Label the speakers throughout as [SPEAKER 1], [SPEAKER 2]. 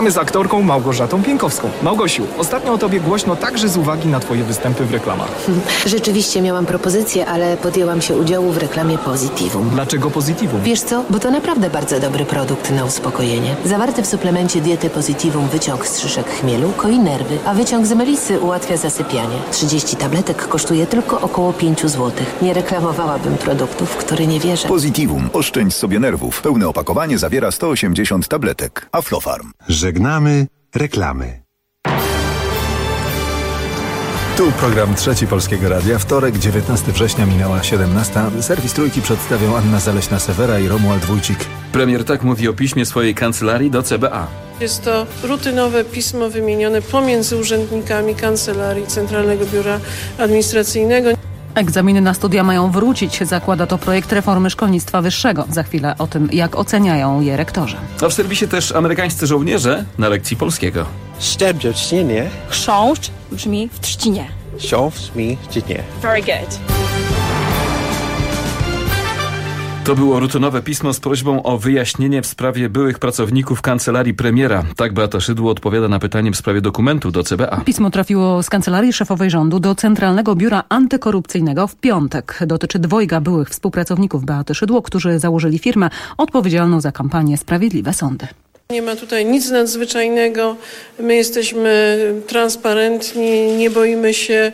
[SPEAKER 1] Z aktorką Małgorzatą Pienkowską. Małgosiu, ostatnio o tobie głośno także z uwagi na twoje występy w reklamach.
[SPEAKER 2] Rzeczywiście miałam propozycję, ale podjęłam się udziału w reklamie Positivum.
[SPEAKER 1] Dlaczego Positivum?
[SPEAKER 2] Wiesz co? Bo to naprawdę bardzo dobry produkt na uspokojenie. Zawarty w suplemencie diety Positivum wyciąg z szyszek chmielu koi nerwy, a wyciąg z melisy ułatwia zasypianie. 30 tabletek kosztuje tylko około 5 zł. Nie reklamowałabym produktów, w które nie wierzę.
[SPEAKER 3] Positivum. Oszczędź sobie nerwów. Pełne opakowanie zawiera 180 tabletek. Aflofarm.
[SPEAKER 4] Żegnamy reklamy.
[SPEAKER 5] Tu program Trzeci Polskiego Radia. Wtorek, 19 września, minęła 17. Serwis Trójki przedstawią Anna Zaleśna-Sewera i Romuald Wójcik.
[SPEAKER 6] Premier tak mówi o piśmie swojej kancelarii do CBA.
[SPEAKER 7] Jest to rutynowe pismo wymienione pomiędzy urzędnikami Kancelarii Centralnego Biura Administracyjnego.
[SPEAKER 8] Egzaminy na studia mają wrócić. Zakłada to projekt reformy szkolnictwa wyższego. Za chwilę o tym, jak oceniają je rektorzy.
[SPEAKER 6] A w serwisie też amerykańscy żołnierze na lekcji polskiego.
[SPEAKER 9] Sztęp w trzcinie.
[SPEAKER 10] Chrząszcz brzmi w trzcinie.
[SPEAKER 9] Książ brzmi w trzcinie.
[SPEAKER 10] Very good.
[SPEAKER 6] To było rutynowe pismo z prośbą o wyjaśnienie w sprawie byłych pracowników kancelarii premiera. Tak Beata Szydło odpowiada na pytanie w sprawie dokumentu do CBA.
[SPEAKER 8] Pismo trafiło z kancelarii szefowej rządu do Centralnego Biura Antykorupcyjnego w piątek. Dotyczy dwojga byłych współpracowników Beaty Szydło, którzy założyli firmę odpowiedzialną za kampanię Sprawiedliwe Sądy.
[SPEAKER 7] Nie ma tutaj nic nadzwyczajnego. My jesteśmy transparentni, nie boimy się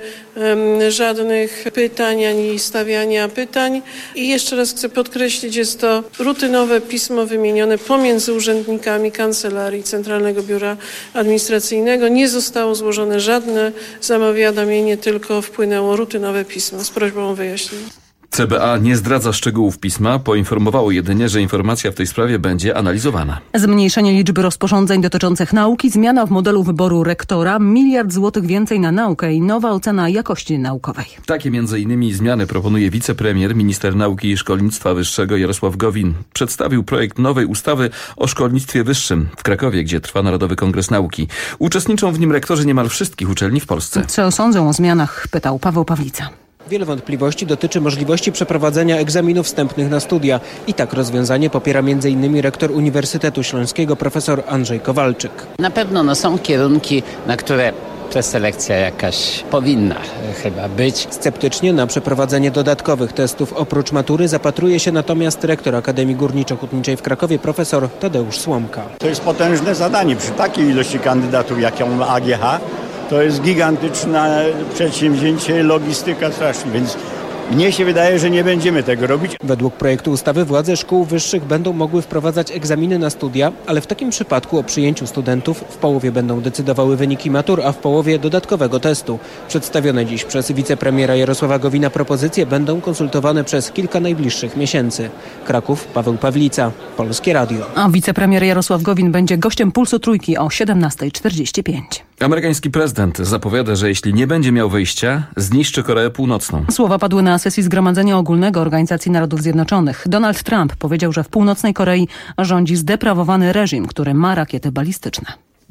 [SPEAKER 7] żadnych pytań ani stawiania pytań. I jeszcze raz chcę podkreślić, jest to rutynowe pismo wymienione pomiędzy urzędnikami Kancelarii Centralnego Biura Administracyjnego. Nie zostało złożone żadne zawiadomienie, tylko wpłynęło rutynowe pismo z prośbą o wyjaśnienie.
[SPEAKER 6] CBA nie zdradza szczegółów pisma, poinformowało jedynie, że informacja w tej sprawie będzie analizowana.
[SPEAKER 8] Zmniejszenie liczby rozporządzeń dotyczących nauki, zmiana w modelu wyboru rektora, 1 miliard złotych więcej na naukę i nowa ocena jakości naukowej.
[SPEAKER 6] Takie m.in. zmiany proponuje wicepremier, minister nauki i szkolnictwa wyższego Jarosław Gowin. Przedstawił projekt nowej ustawy o szkolnictwie wyższym w Krakowie, gdzie trwa Narodowy Kongres Nauki. Uczestniczą w nim rektorzy niemal wszystkich uczelni w Polsce.
[SPEAKER 8] Co sądzą o zmianach, pytał Paweł Pawlica.
[SPEAKER 9] Wiele wątpliwości dotyczy możliwości przeprowadzenia egzaminów wstępnych na studia. I tak rozwiązanie popiera m.in. rektor Uniwersytetu Śląskiego profesor Andrzej Kowalczyk.
[SPEAKER 11] Na pewno są kierunki, na które preselekcja jakaś powinna chyba być.
[SPEAKER 9] Sceptycznie na przeprowadzenie dodatkowych testów oprócz matury zapatruje się natomiast rektor Akademii Górniczo-Hutniczej w Krakowie profesor Tadeusz Słomka.
[SPEAKER 12] To jest potężne zadanie przy takiej ilości kandydatów, jaką ma AGH. To jest gigantyczne przedsięwzięcie, logistyka straszna, więc mnie się wydaje, że nie będziemy tego robić.
[SPEAKER 9] Według projektu ustawy władze szkół wyższych będą mogły wprowadzać egzaminy na studia, ale w takim przypadku o przyjęciu studentów w połowie będą decydowały wyniki matur, a w połowie dodatkowego testu. Przedstawione dziś przez wicepremiera Jarosława Gowina propozycje będą konsultowane przez kilka najbliższych miesięcy. Kraków, Paweł Pawlica, Polskie Radio.
[SPEAKER 8] A wicepremier Jarosław Gowin będzie gościem Pulsu Trójki o 17:45.
[SPEAKER 6] Amerykański prezydent zapowiada, że jeśli nie będzie miał wyjścia, zniszczy Koreę Północną.
[SPEAKER 8] Słowa padły na sesji Zgromadzenia Ogólnego Organizacji Narodów Zjednoczonych. Donald Trump powiedział, że w północnej Korei rządzi zdeprawowany reżim, który ma rakiety balistyczne.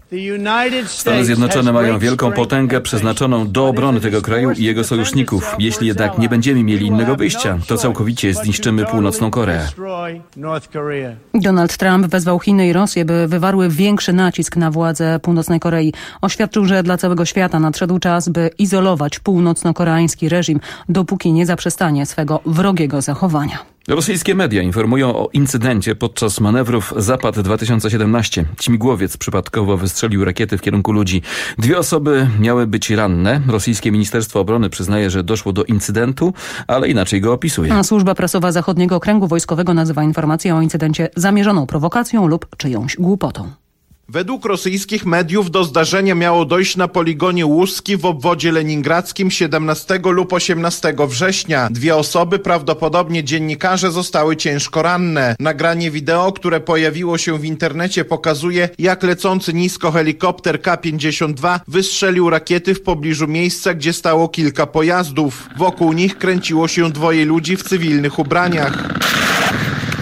[SPEAKER 6] Stany Zjednoczone mają wielką potęgę przeznaczoną do obrony tego kraju i jego sojuszników. Jeśli jednak nie będziemy mieli innego wyjścia, to całkowicie zniszczymy Północną Koreę.
[SPEAKER 8] Donald Trump wezwał Chiny i Rosję, by wywarły większy nacisk na władze Północnej Korei. Oświadczył, że dla całego świata nadszedł czas, by izolować północno-koreański reżim, dopóki nie zaprzestanie swego wrogiego zachowania.
[SPEAKER 6] Rosyjskie media informują o incydencie podczas manewrów Zapad 2017. Śmigłowiec przypadkowo wystrzelił rakiety w kierunku ludzi. 2 osoby miały być ranne. Rosyjskie Ministerstwo Obrony przyznaje, że doszło do incydentu, ale inaczej go opisuje.
[SPEAKER 8] A służba prasowa Zachodniego Okręgu Wojskowego nazywa informację o incydencie zamierzoną prowokacją lub czyjąś głupotą.
[SPEAKER 13] Według rosyjskich mediów do zdarzenia miało dojść na poligonie Łuski w obwodzie leningradzkim 17 lub 18 września. 2 osoby, prawdopodobnie dziennikarze, zostały ciężko ranne. Nagranie wideo, które pojawiło się w internecie, pokazuje, jak lecący nisko helikopter K-52 wystrzelił rakiety w pobliżu miejsca, gdzie stało kilka pojazdów. Wokół nich kręciło się 2 ludzi w cywilnych ubraniach.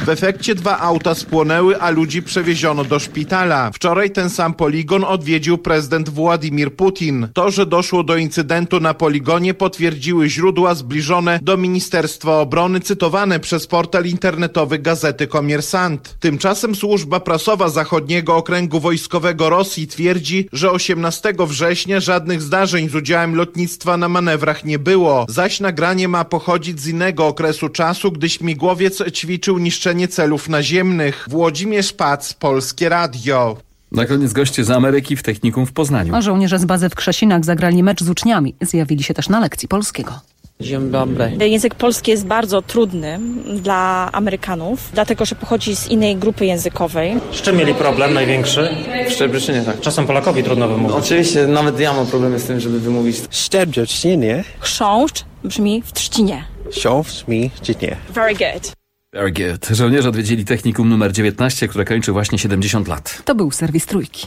[SPEAKER 13] W efekcie 2 auta spłonęły, a ludzi przewieziono do szpitala. Wczoraj ten sam poligon odwiedził prezydent Władimir Putin. To, że doszło do incydentu na poligonie, potwierdziły źródła zbliżone do Ministerstwa Obrony, cytowane przez portal internetowy Gazety Komiersant. Tymczasem służba prasowa Zachodniego Okręgu Wojskowego Rosji twierdzi, że 18 września żadnych zdarzeń z udziałem lotnictwa na manewrach nie było, zaś nagranie ma pochodzić z innego okresu czasu, gdy śmigłowiec ćwiczył niszczenie celów naziemnych. Włodzimierz Pac, Polskie Radio.
[SPEAKER 6] Na koniec goście z Ameryki w Technikum w Poznaniu.
[SPEAKER 8] A żołnierze z bazy w Krzesinach zagrali mecz z uczniami. Zjawili się też na lekcji polskiego.
[SPEAKER 10] Dzień dobry. Język polski jest bardzo trudny dla Amerykanów, dlatego że pochodzi z innej grupy językowej.
[SPEAKER 14] Z czym mieli problem największy?
[SPEAKER 15] W Szczebrzeszynie, tak.
[SPEAKER 14] Czasem Polakowi trudno wymówić.
[SPEAKER 15] Oczywiście, nawet ja mam problemy z tym, żeby wymówić.
[SPEAKER 14] Szczebrzeszynie.
[SPEAKER 10] Chrząszcz brzmi w trzcinie.
[SPEAKER 14] Książ brzmi w trzcinie.
[SPEAKER 10] Very good.
[SPEAKER 6] Very good. Żołnierze odwiedzili Technikum numer 19, które kończy właśnie 70 lat.
[SPEAKER 8] To był serwis Trójki.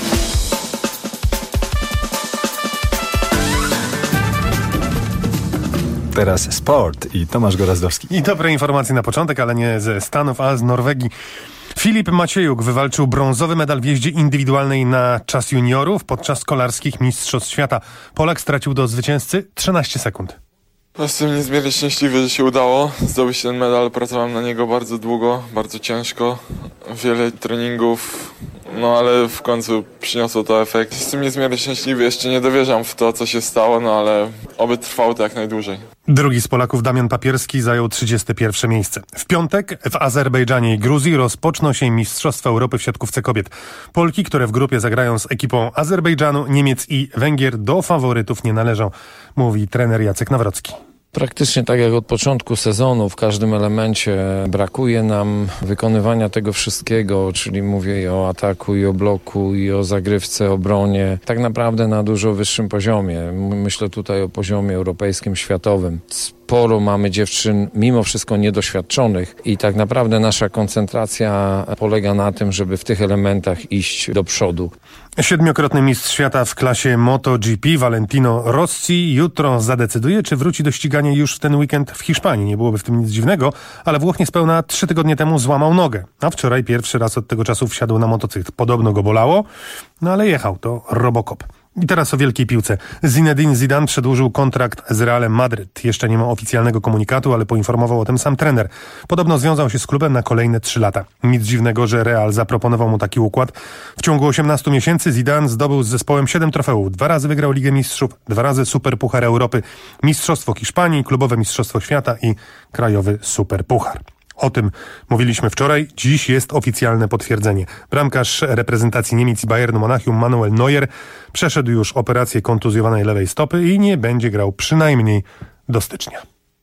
[SPEAKER 5] Teraz sport i Tomasz Gorazdowski.
[SPEAKER 16] I dobre informacje na początek, ale nie ze Stanów, a z Norwegii. Filip Maciejuk wywalczył brązowy medal w jeździe indywidualnej na czas juniorów podczas kolarskich mistrzostw świata. Polak stracił do zwycięzcy 13 sekund.
[SPEAKER 17] Jestem niezmiernie szczęśliwy, że się udało zdobyć ten medal. Pracowałem na niego bardzo długo, bardzo ciężko, wiele treningów, no ale w końcu przyniosło to efekt. Jestem niezmiernie szczęśliwy, jeszcze nie dowierzam w to, co się stało, no ale oby trwało to jak najdłużej.
[SPEAKER 16] Drugi z Polaków, Damian Papierski, zajął 31 miejsce. W piątek w Azerbejdżanie i Gruzji rozpoczną się Mistrzostwa Europy w siatkówce kobiet. Polki, które w grupie zagrają z ekipą Azerbejdżanu, Niemiec i Węgier, do faworytów nie należą, mówi trener Jacek Nawrocki.
[SPEAKER 18] Praktycznie tak jak od początku sezonu, w każdym elemencie brakuje nam wykonywania tego wszystkiego, czyli mówię i o ataku, i o bloku, i o zagrywce, obronie, tak naprawdę na dużo wyższym poziomie. Myślę tutaj o poziomie europejskim, światowym. Sporo mamy dziewczyn, mimo wszystko niedoświadczonych i tak naprawdę nasza koncentracja polega na tym, żeby w tych elementach iść do przodu.
[SPEAKER 16] 7-krotny mistrz świata w klasie MotoGP Valentino Rossi jutro zadecyduje, czy wróci do ścigania już w ten weekend w Hiszpanii. Nie byłoby w tym nic dziwnego, ale Włoch niespełna 3 tygodnie temu złamał nogę, a wczoraj pierwszy raz od tego czasu wsiadł na motocykl. Podobno go bolało, no ale jechał, to Robocop. I teraz o wielkiej piłce. Zinedine Zidane przedłużył kontrakt z Realem Madryt. Jeszcze nie ma oficjalnego komunikatu, ale poinformował o tym sam trener. Podobno związał się z klubem na kolejne 3 lata. Nic dziwnego, że Real zaproponował mu taki układ. W ciągu 18 miesięcy Zidane zdobył z zespołem 7 trofeów. 2 razy wygrał Ligę Mistrzów, 2 razy Superpuchar Europy, Mistrzostwo Hiszpanii, Klubowe Mistrzostwo Świata i Krajowy Superpuchar. O tym mówiliśmy wczoraj, dziś jest oficjalne potwierdzenie. Bramkarz reprezentacji Niemiec i Bayernu Monachium Manuel Neuer przeszedł już operację kontuzjowanej lewej stopy i nie będzie grał przynajmniej do stycznia.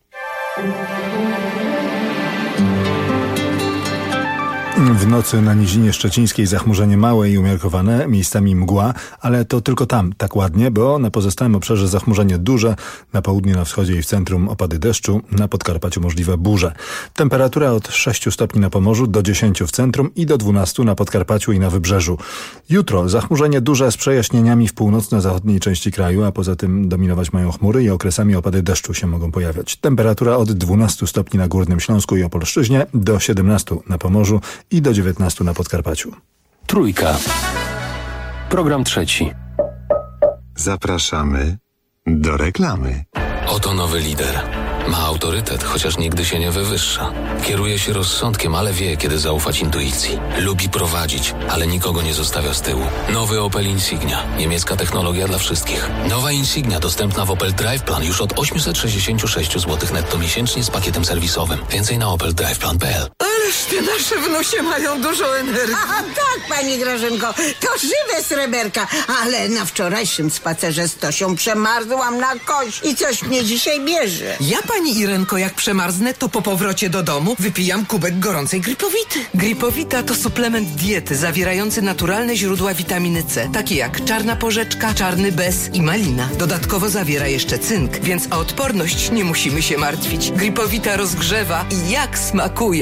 [SPEAKER 5] W nocy na Nizinie Szczecińskiej zachmurzenie małe i umiarkowane, miejscami mgła, ale to tylko tam tak ładnie, bo na pozostałym obszarze zachmurzenie duże, na południu, na wschodzie i w centrum opady deszczu, na Podkarpaciu możliwe burze. Temperatura od 6 stopni na Pomorzu do 10 w centrum i do 12 na Podkarpaciu i na Wybrzeżu. Jutro zachmurzenie duże z przejaśnieniami w północno-zachodniej części kraju, a poza tym dominować mają chmury i okresami opady deszczu się mogą pojawiać. Temperatura od 12 stopni na Górnym Śląsku i Opolszczyźnie do 17 na Pomorzu i do 19 na Podkarpaciu.
[SPEAKER 19] Trójka. Program trzeci.
[SPEAKER 4] Zapraszamy do reklamy.
[SPEAKER 19] Oto nowy lider. Ma autorytet, chociaż nigdy się nie wywyższa. Kieruje się rozsądkiem, ale wie, kiedy zaufać intuicji. Lubi prowadzić, ale nikogo nie zostawia z tyłu. Nowy Opel Insignia. Niemiecka technologia dla wszystkich. Nowa Insignia dostępna w Opel Drive Plan już od 866 zł netto miesięcznie z pakietem serwisowym. Więcej na opeldriveplan.pl.
[SPEAKER 20] Ależ te nasze wnusie mają dużo energii.
[SPEAKER 21] Aha, tak, pani Grażynko, to żywe sreberka, ale na wczorajszym spacerze z Tosią przemarzłam na kość i coś mnie dzisiaj bierze.
[SPEAKER 20] Ja, pani Irenko, jak przemarzne, to po powrocie do domu wypijam kubek gorącej Gripowity. Gripowita to suplement diety zawierający naturalne źródła witaminy C, takie jak czarna porzeczka, czarny bez i malina. Dodatkowo zawiera jeszcze cynk, więc o odporność nie musimy się martwić. Gripowita rozgrzewa i jak smakuje.
[SPEAKER 19] Zdrowie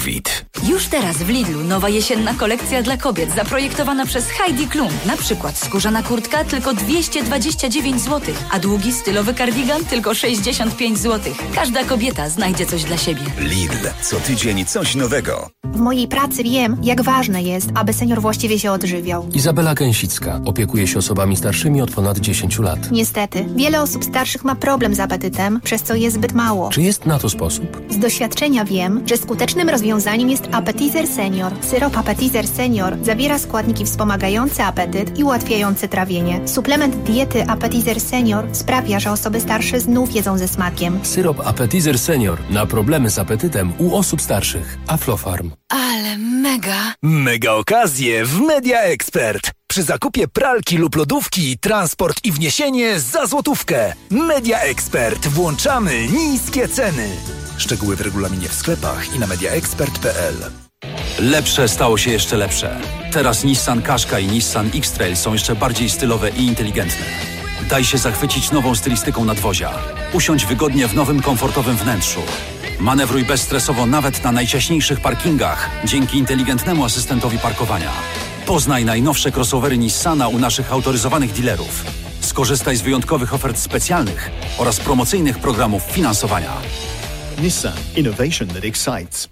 [SPEAKER 1] COVID.
[SPEAKER 22] Już teraz w Lidlu nowa jesienna kolekcja dla kobiet zaprojektowana przez Heidi Klum. Na przykład skórzana kurtka tylko 229 zł, a długi stylowy kardigan tylko 65 zł. Każda kobieta znajdzie coś dla siebie.
[SPEAKER 1] Lidl. Co tydzień coś nowego.
[SPEAKER 23] W mojej pracy wiem, jak ważne jest, aby senior właściwie się odżywiał.
[SPEAKER 24] Izabela Gęsicka opiekuje się osobami starszymi od ponad 10 lat.
[SPEAKER 23] Niestety, wiele osób starszych ma problem z apetytem, przez co je zbyt mało.
[SPEAKER 24] Czy jest na to sposób?
[SPEAKER 23] Z doświadczenia wiem, że skutecznym rozwiązaniem jest Appetizer Senior. Syrop Appetizer Senior zawiera składniki wspomagające apetyt i ułatwiające trawienie. Suplement diety Appetizer Senior sprawia, że osoby starsze znów jedzą ze smakiem.
[SPEAKER 24] Syrop Appetizer Senior na problemy z apetytem u osób starszych. Aflofarm.
[SPEAKER 23] Ale mega!
[SPEAKER 1] Mega okazje w Media Expert. Przy zakupie pralki lub lodówki, transport i wniesienie za złotówkę. Media Expert. Włączamy niskie ceny. Szczegóły w regulaminie w sklepach i na mediaexpert.pl.
[SPEAKER 25] Lepsze stało się jeszcze lepsze. Teraz Nissan Qashqa i Nissan X-Trail są jeszcze bardziej stylowe i inteligentne. Daj się zachwycić nową stylistyką nadwozia. Usiądź wygodnie w nowym, komfortowym wnętrzu. Manewruj bezstresowo nawet na najciaśniejszych parkingach dzięki inteligentnemu asystentowi parkowania. Poznaj najnowsze crossovery Nissana u naszych autoryzowanych dealerów. Skorzystaj z wyjątkowych ofert specjalnych oraz promocyjnych programów finansowania.
[SPEAKER 26] Nissan. Innovation that excites.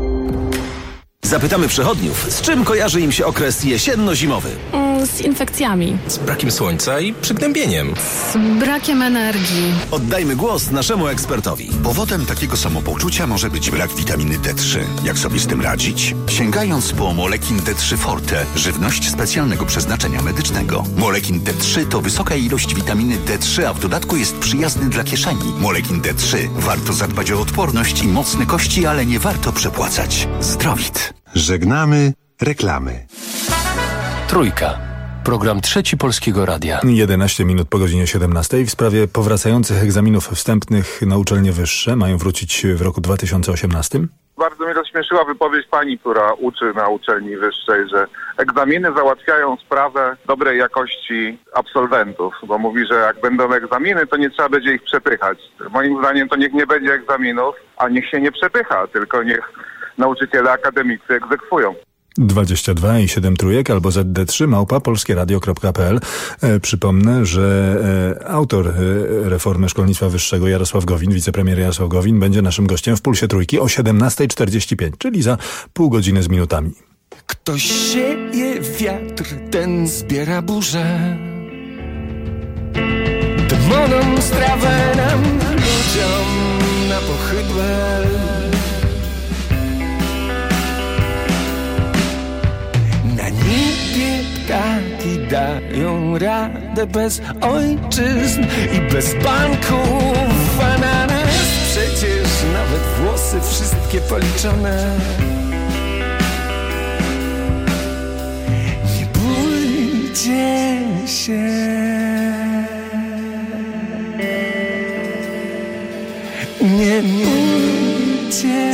[SPEAKER 1] Zapytamy przechodniów, z czym kojarzy im się okres jesienno-zimowy.
[SPEAKER 27] Z infekcjami.
[SPEAKER 1] Z brakiem słońca i przygnębieniem.
[SPEAKER 27] Z brakiem energii.
[SPEAKER 1] Oddajmy głos naszemu ekspertowi.
[SPEAKER 28] Powodem takiego samopoczucia może być brak witaminy D3. Jak sobie z tym radzić? Sięgając po Molekin D3 Forte, żywność specjalnego przeznaczenia medycznego. Molekin D3 to wysoka ilość witaminy D3, a w dodatku jest przyjazny dla kieszeni. Molekin D3. Warto zadbać o odporność i mocne kości, ale nie warto przepłacać. Zdrowit.
[SPEAKER 4] Żegnamy reklamy.
[SPEAKER 24] Trójka. Program Trzeci Polskiego Radia.
[SPEAKER 5] 11 minut po godzinie 17 w sprawie powracających egzaminów wstępnych na uczelnie wyższe. Mają wrócić w roku 2018.
[SPEAKER 29] Bardzo mnie rozśmieszyła wypowiedź pani, która uczy na uczelni wyższej, że egzaminy załatwiają sprawę dobrej jakości absolwentów, bo mówi, że jak będą egzaminy, to nie trzeba będzie ich przepychać. Moim zdaniem to niech nie będzie egzaminów, a niech się nie przepycha, tylko niech nauczyciele akademicy egzekwują.
[SPEAKER 5] 22 i 7 trójek albo ZD3 @polskieradio.pl. Przypomnę, że autor reformy szkolnictwa wyższego Jarosław Gowin, wicepremier Jarosław Gowin, będzie naszym gościem w Pulsie Trójki o 17:45, czyli za pół godziny z minutami.
[SPEAKER 30] Ktoś sieje wiatr, ten zbiera burzę. Demonom strawę nam, ludziom na pochybę. Na niebie ptaki dają radę bez ojczyzn i bez banków, a na nas przecież nawet włosy wszystkie policzone. Nie bójcie się. Nie bójcie.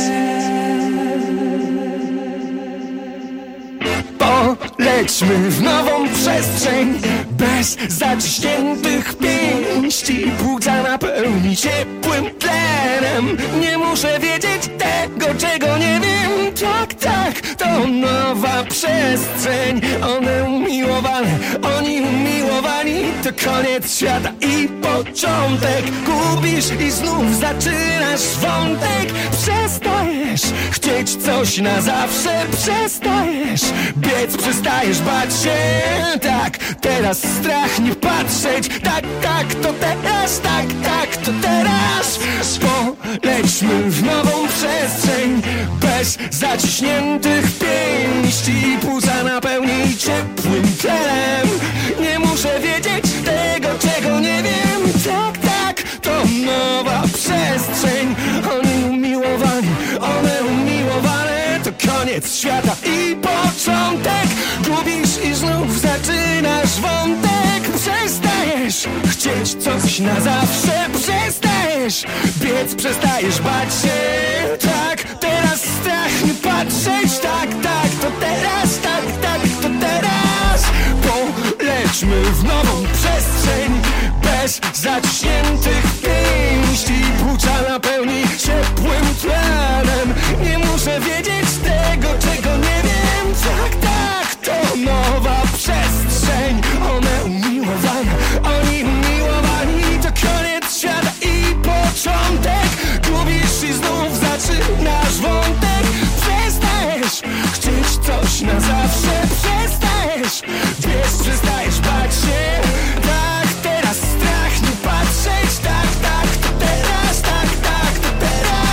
[SPEAKER 30] Polećmy w nową przestrzeń bez zaciśniętych pięści. Płuca napełni ciepłym tlenem. Nie muszę wiedzieć tego, czego nie wiem. Tak, tak, to nowa przestrzeń. One umiłowane, oni umiłowani. To koniec świata i początek. Gubisz i znów zaczynasz wątek. Przestajesz chcieć coś na zawsze. Przestajesz biec, przestajesz bać się. Tak, teraz strach nie patrzeć. Tak, tak, to teraz. Tak, tak, to teraz. Polećmy w nową przestrzeń bez zaciśniętych pięści. Płuca napełni ciepłym tlenem. Nie muszę wiedzieć tego, czego nie wiem. Tak, tak, to nowa przestrzeń. Oni umiłowani, one umiłowane. To koniec świata i początek. Gubisz i znów zaczynasz wątek. Przestajesz chcieć coś na zawsze. Przestajesz biec, przestajesz bać się. Tak, teraz strach nie patrzeć. Tak, tak, to teraz. Tak, tak, to teraz. Polećmy w nową przestrzeń bez zaciśniętych pięści. Płuca napełni ciepłym tlenem. Nie muszę wiedzieć wiesz, przestajesz bać się. Tak, teraz strach nie patrzeć. Tak, tak, to teraz. Tak, tak, to teraz.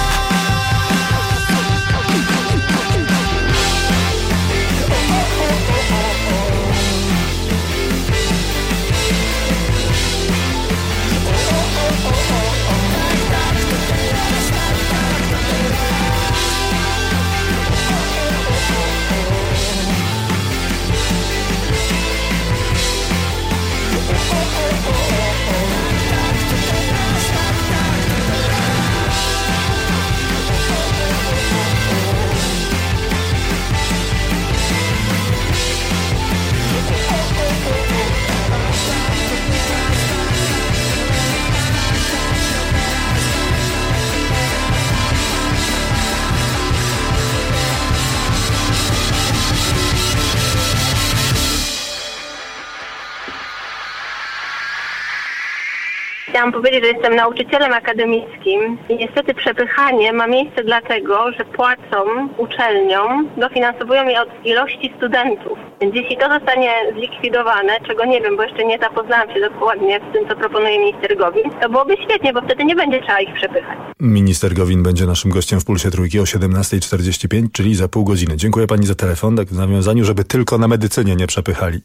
[SPEAKER 2] Chciałam powiedzieć, że jestem nauczycielem akademickim i niestety przepychanie ma miejsce dlatego, że płacą uczelniom, dofinansowują je od ilości studentów. Więc jeśli to zostanie zlikwidowane, czego nie wiem, bo jeszcze nie zapoznałam się dokładnie z tym, co proponuje minister Gowin, to byłoby świetnie, bo wtedy nie będzie trzeba ich przepychać.
[SPEAKER 5] Minister Gowin będzie naszym gościem w Pulsie Trójki o 17:45, czyli za pół godziny. Dziękuję pani za telefon, tak w nawiązaniu, żeby tylko na medycynie nie przepychali.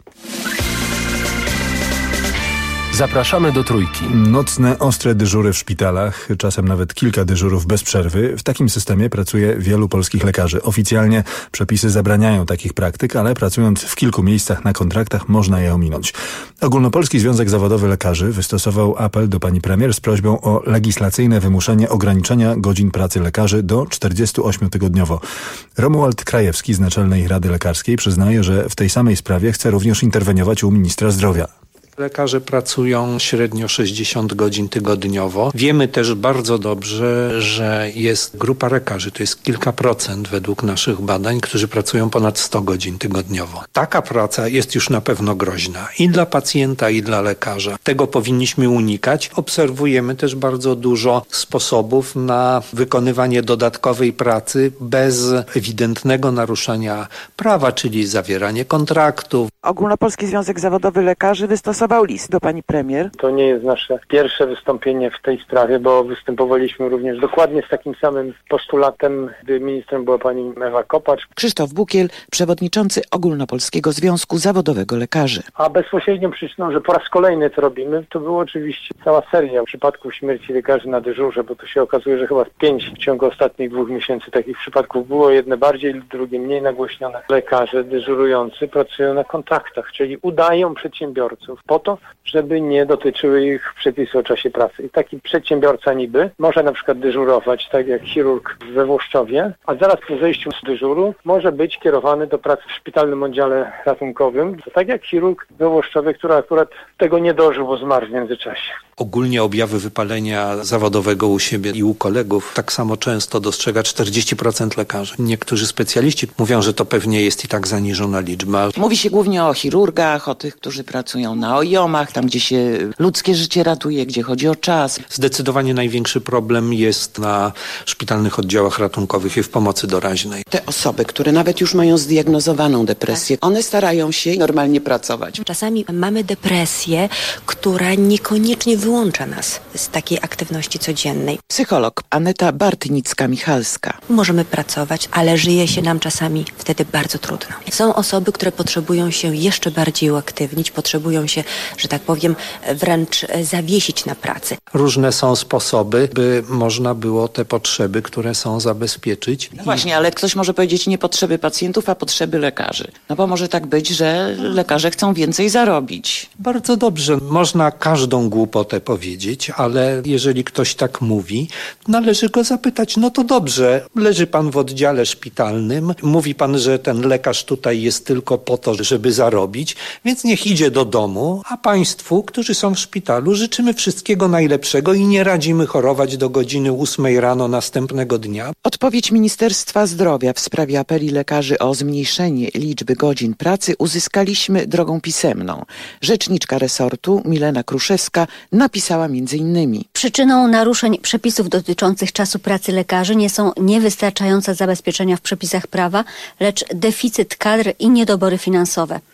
[SPEAKER 24] Zapraszamy do Trójki.
[SPEAKER 5] Nocne, ostre dyżury w szpitalach, czasem nawet kilka dyżurów bez przerwy. W takim systemie pracuje wielu polskich lekarzy. Oficjalnie przepisy zabraniają takich praktyk, ale pracując w kilku miejscach na kontraktach można je ominąć. Ogólnopolski Związek Zawodowy Lekarzy wystosował apel do pani premier z prośbą o legislacyjne wymuszenie ograniczenia godzin pracy lekarzy do 48-tygodniowo. Romuald Krajewski z Naczelnej Rady Lekarskiej przyznaje, że w tej samej sprawie chce również interweniować u ministra zdrowia.
[SPEAKER 3] Lekarze pracują średnio 60 godzin tygodniowo. Wiemy też bardzo dobrze, że jest grupa lekarzy, to jest kilka procent według naszych badań, którzy pracują ponad 100 godzin tygodniowo. Taka praca jest już na pewno groźna i dla pacjenta, i dla lekarza. Tego powinniśmy unikać. Obserwujemy też bardzo dużo sposobów na wykonywanie dodatkowej pracy bez ewidentnego naruszania prawa, czyli zawieranie kontraktów.
[SPEAKER 7] Ogólnopolski Związek Zawodowy Lekarzy wystosował list do pani premier.
[SPEAKER 9] To nie jest nasze pierwsze wystąpienie w tej sprawie, bo występowaliśmy również dokładnie z takim samym postulatem, gdy ministrem była pani Ewa Kopacz.
[SPEAKER 7] Krzysztof Bukiel, przewodniczący Ogólnopolskiego Związku Zawodowego Lekarzy.
[SPEAKER 9] A bezpośrednią przyczyną, że po raz kolejny to robimy, to było oczywiście cała seria przypadków śmierci lekarzy na dyżurze, bo to się okazuje, że chyba 5 w ciągu ostatnich 2 miesięcy takich przypadków było. Jedne bardziej, drugie mniej nagłośnione. Lekarze dyżurujący pracują na kontraktach, czyli udają przedsiębiorców po to, żeby nie dotyczyły ich przepisy o czasie pracy. I taki przedsiębiorca niby może na przykład dyżurować, tak jak chirurg we Włoszczowie, a zaraz po zejściu z dyżuru może być kierowany do pracy w szpitalnym oddziale ratunkowym, tak jak chirurg we Włoszczowie, który akurat tego nie dożył, bo zmarł w międzyczasie.
[SPEAKER 3] Ogólnie objawy wypalenia zawodowego u siebie i u kolegów tak samo często dostrzega 40% lekarzy. Niektórzy specjaliści mówią, że to pewnie jest i tak zaniżona liczba.
[SPEAKER 7] Mówi się głównie o chirurgach, o tych, którzy pracują na OIOM-ach, tam gdzie się ludzkie życie ratuje, gdzie chodzi o czas.
[SPEAKER 3] Zdecydowanie największy problem jest na szpitalnych oddziałach ratunkowych i w pomocy doraźnej.
[SPEAKER 7] Te osoby, które nawet już mają zdiagnozowaną depresję, one starają się normalnie pracować.
[SPEAKER 10] Czasami mamy depresję, która niekoniecznie wyłącza nas z takiej aktywności codziennej.
[SPEAKER 7] Psycholog Aneta Bartynicka-Michalska.
[SPEAKER 10] Możemy pracować, ale żyje się nam czasami wtedy bardzo trudno. Są osoby, które potrzebują się jeszcze bardziej uaktywnić, potrzebują się, że tak powiem, wręcz zawiesić na pracy.
[SPEAKER 3] Różne są sposoby, by można było te potrzeby, które są, zabezpieczyć.
[SPEAKER 7] No właśnie, ale ktoś może powiedzieć nie potrzeby pacjentów, a potrzeby lekarzy. No bo może tak być, że lekarze chcą więcej zarobić.
[SPEAKER 3] Bardzo dobrze. Można każdą głupotę powiedzieć, ale jeżeli ktoś tak mówi, należy go zapytać, no to dobrze, leży pan w oddziale szpitalnym, mówi pan, że ten lekarz tutaj jest tylko po to, żeby zarobić, więc niech idzie do domu, a państwu, którzy są w szpitalu, życzymy wszystkiego najlepszego i nie radzimy chorować do godziny 8 rano następnego dnia.
[SPEAKER 7] Odpowiedź Ministerstwa Zdrowia w sprawie apeli lekarzy o zmniejszenie liczby godzin pracy uzyskaliśmy drogą pisemną. Rzeczniczka resortu Milena Kruszewska napisała m.in.
[SPEAKER 11] Przyczyną naruszeń przepisów dotyczących czasu pracy lekarzy nie są niewystarczające zabezpieczenia w przepisach prawa, lecz deficyt kadr i niedobory finansowe.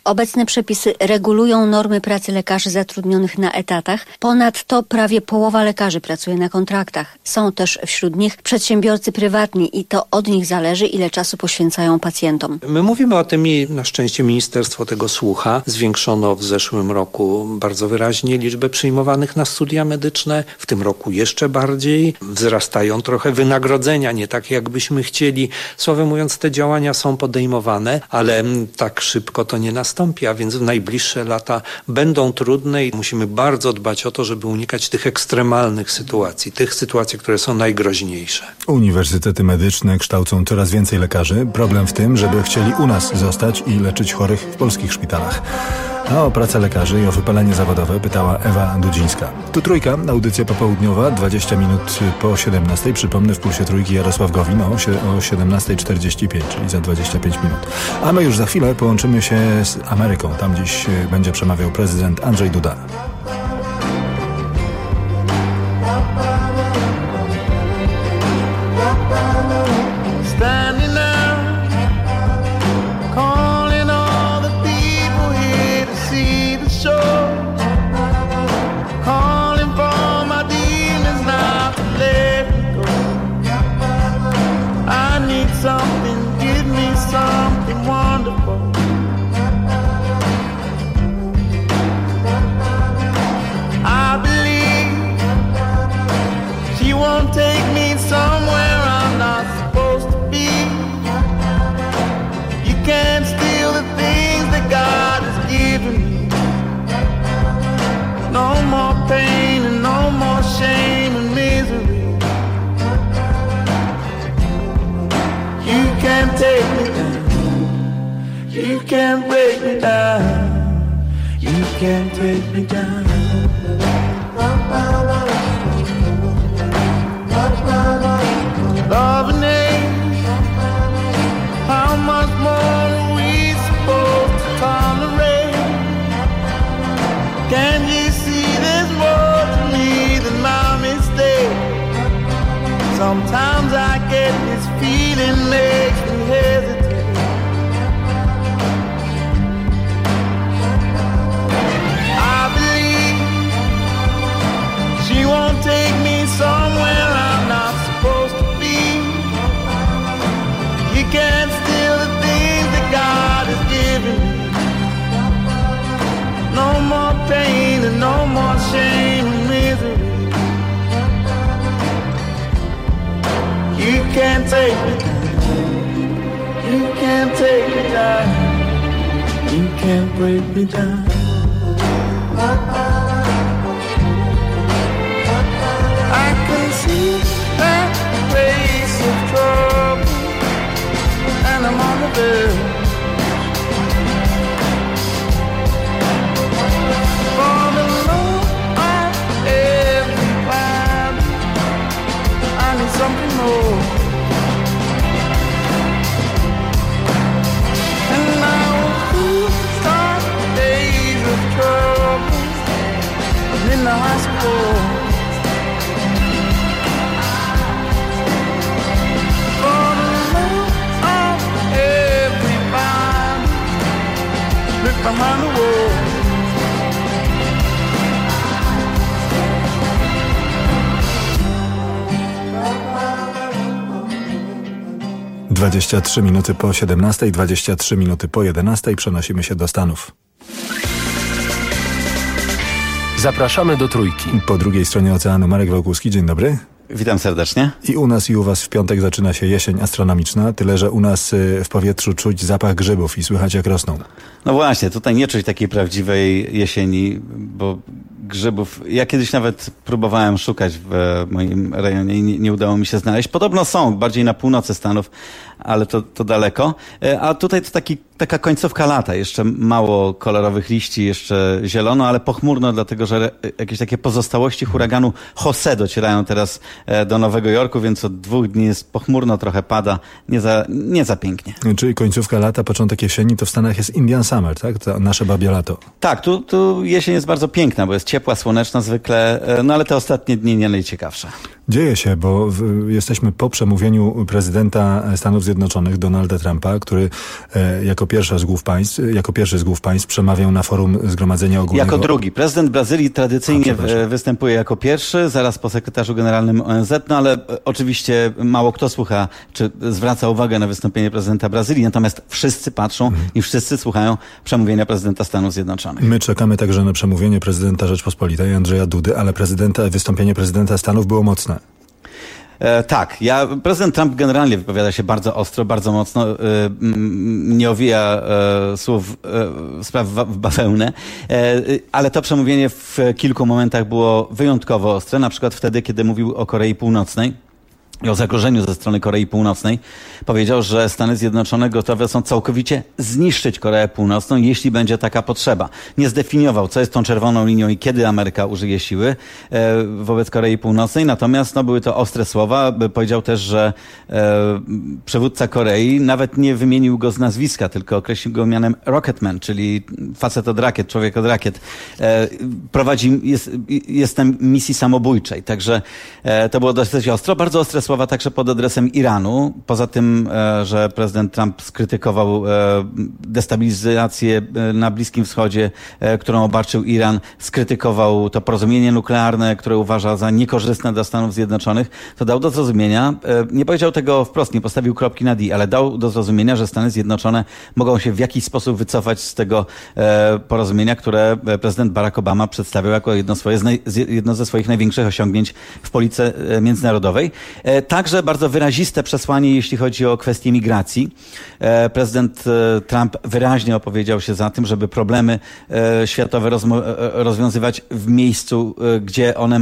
[SPEAKER 11] Obecne przepisy regulują normy pracy lekarzy zatrudnionych na etatach. Ponadto prawie połowa lekarzy pracuje na kontraktach. Są też wśród nich przedsiębiorcy prywatni i to od nich zależy, ile czasu poświęcają pacjentom.
[SPEAKER 3] My mówimy o tym i na szczęście ministerstwo tego słucha. Zwiększono w zeszłym roku bardzo wyraźnie liczbę przyjmowanych na studia medyczne. W tym roku jeszcze bardziej. Wzrastają trochę wynagrodzenia, nie tak jakbyśmy chcieli. Słowem mówiąc, te działania są podejmowane, ale tak szybko to nie nastąpi, a więc w najbliższe lata będą trudne i musimy bardzo dbać o to, żeby unikać tych ekstremalnych sytuacji, tych sytuacji, które są najgroźniejsze.
[SPEAKER 5] Uniwersytety medyczne kształcą coraz więcej lekarzy. Problem w tym, żeby chcieli u nas zostać i leczyć chorych w polskich szpitalach. A o pracę lekarzy i o wypalenie zawodowe pytała Ewa Dudzińska. Tu Trójka, audycja popołudniowa, 20 minut po 17. Przypomnę, w Pulsie Trójki Jarosław Gowin o 17:45, czyli za 25 minut. A my już za chwilę połączymy się z Ameryką. Tam dziś będzie przemawiał prezydent Andrzej Duda.
[SPEAKER 6] You can't break me down. You can't take me down. Love and hate, how much more are we supposed to tolerate? Can't you see there's more to me than my mistake? Sometimes I get this feeling makes me hesitate. She won't take me somewhere I'm not supposed to be. You can't steal the things that God has given me. No more pain and no more shame and misery. You can't take me down. You can't take me down. You can't break me down. I can see that place of trouble, and I'm on the verge. For the love of everybody, I need something more. And I will start days of trouble in the hospital. Behind the wall.
[SPEAKER 5] 23 minuty po 17, 23 minuty po 11 przenosimy się do Stanów.
[SPEAKER 24] Zapraszamy do Trójki.
[SPEAKER 5] Po drugiej stronie oceanu Marek Wałkuski, dzień dobry.
[SPEAKER 8] Witam serdecznie.
[SPEAKER 5] I u nas i u was w piątek zaczyna się jesień astronomiczna, tyle że u nas w powietrzu czuć zapach grzybów i słychać jak rosną.
[SPEAKER 8] No właśnie, tutaj nie czuć takiej prawdziwej jesieni, bo grzybów, ja kiedyś nawet próbowałem szukać w moim rejonie i nie udało mi się znaleźć. Podobno są, bardziej na północy Stanów, ale to daleko. A tutaj to taka końcówka lata, jeszcze mało kolorowych liści, jeszcze zielono, ale pochmurno, dlatego że jakieś takie pozostałości huraganu Jose docierają teraz do Nowego Jorku, więc od 2 dni jest pochmurno, trochę pada, nie za pięknie.
[SPEAKER 5] Czyli końcówka lata, początek jesieni, to w Stanach jest Indian Summer, tak? To nasze babie lato.
[SPEAKER 8] Tak, tu jesień jest bardzo piękna, bo jest ciepła, słoneczna zwykle, no ale te ostatnie dni nie najciekawsze.
[SPEAKER 5] Dzieje się, bo jesteśmy po przemówieniu prezydenta Stanów Zjednoczonych Donalda Trumpa, który jako pierwszy z głów państw przemawiał na forum Zgromadzenia Ogólnego.
[SPEAKER 8] Jako drugi. Prezydent Brazylii tradycyjnie występuje jako pierwszy, zaraz po sekretarzu generalnym ONZ, no ale oczywiście mało kto słucha, czy zwraca uwagę na wystąpienie prezydenta Brazylii, natomiast wszyscy patrzą i wszyscy słuchają przemówienia prezydenta Stanów Zjednoczonych.
[SPEAKER 5] My czekamy także na przemówienie prezydenta Rzeczpospolitej Andrzeja Dudy, ale wystąpienie prezydenta Stanów było mocne.
[SPEAKER 8] Tak, prezydent Trump generalnie wypowiada się bardzo ostro, bardzo mocno, nie owija słów spraw w bawełnę, ale to przemówienie w kilku momentach było wyjątkowo ostre, na przykład wtedy, kiedy mówił o Korei Północnej i o zagrożeniu ze strony Korei Północnej. Powiedział, że Stany Zjednoczone gotowe są całkowicie zniszczyć Koreę Północną, jeśli będzie taka potrzeba. Nie zdefiniował, co jest tą czerwoną linią i kiedy Ameryka użyje siły wobec Korei Północnej, natomiast były to ostre słowa. Powiedział też, że przywódca Korei nawet nie wymienił go z nazwiska, tylko określił go mianem Rocketman, czyli facet od rakiet, człowiek od rakiet. Jest na misji samobójczej, także to było dosyć ostro. Bardzo ostre słowa także pod adresem Iranu. Poza tym, że prezydent Trump skrytykował destabilizację na Bliskim Wschodzie, którą obarczył Iran, skrytykował to porozumienie nuklearne, które uważa za niekorzystne dla Stanów Zjednoczonych, to dał do zrozumienia, nie powiedział tego wprost, nie postawił kropki nad i, ale dał do zrozumienia, że Stany Zjednoczone mogą się w jakiś sposób wycofać z tego porozumienia, które prezydent Barack Obama przedstawiał jako jedno ze swoich największych osiągnięć w polityce międzynarodowej. Także bardzo wyraziste przesłanie, jeśli chodzi o kwestię migracji. Prezydent Trump wyraźnie opowiedział się za tym, żeby problemy światowe rozwiązywać w miejscu, gdzie one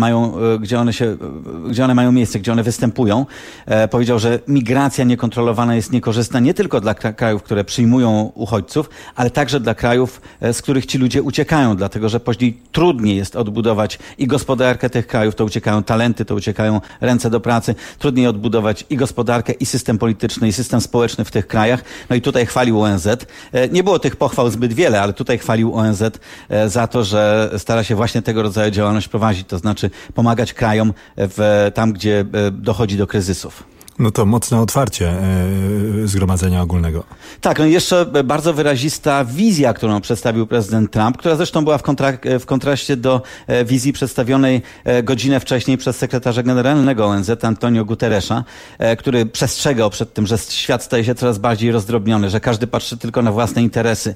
[SPEAKER 8] mają miejsce, gdzie one występują. Powiedział, że migracja niekontrolowana jest niekorzystna nie tylko dla krajów, które przyjmują uchodźców, ale także dla krajów, z których ci ludzie uciekają, dlatego że później trudniej jest odbudować i gospodarkę tych krajów, to uciekają talenty, to uciekają ręce do pracy, trudniej odbudować i gospodarkę, i system polityczny, i system społeczny w tych krajach. No i tutaj chwalił ONZ. Nie było tych pochwał zbyt wiele, ale tutaj chwalił ONZ za to, że stara się właśnie tego rodzaju działalność prowadzić, to znaczy pomagać krajom tam, gdzie dochodzi do kryzysów.
[SPEAKER 5] No to mocne otwarcie Zgromadzenia Ogólnego.
[SPEAKER 8] Tak, no i jeszcze bardzo wyrazista wizja, którą przedstawił prezydent Trump, która zresztą była w kontraście do wizji przedstawionej godzinę wcześniej przez sekretarza generalnego ONZ Antonio Guterresa, który przestrzegał przed tym, że świat staje się coraz bardziej rozdrobniony, że każdy patrzy tylko na własne interesy,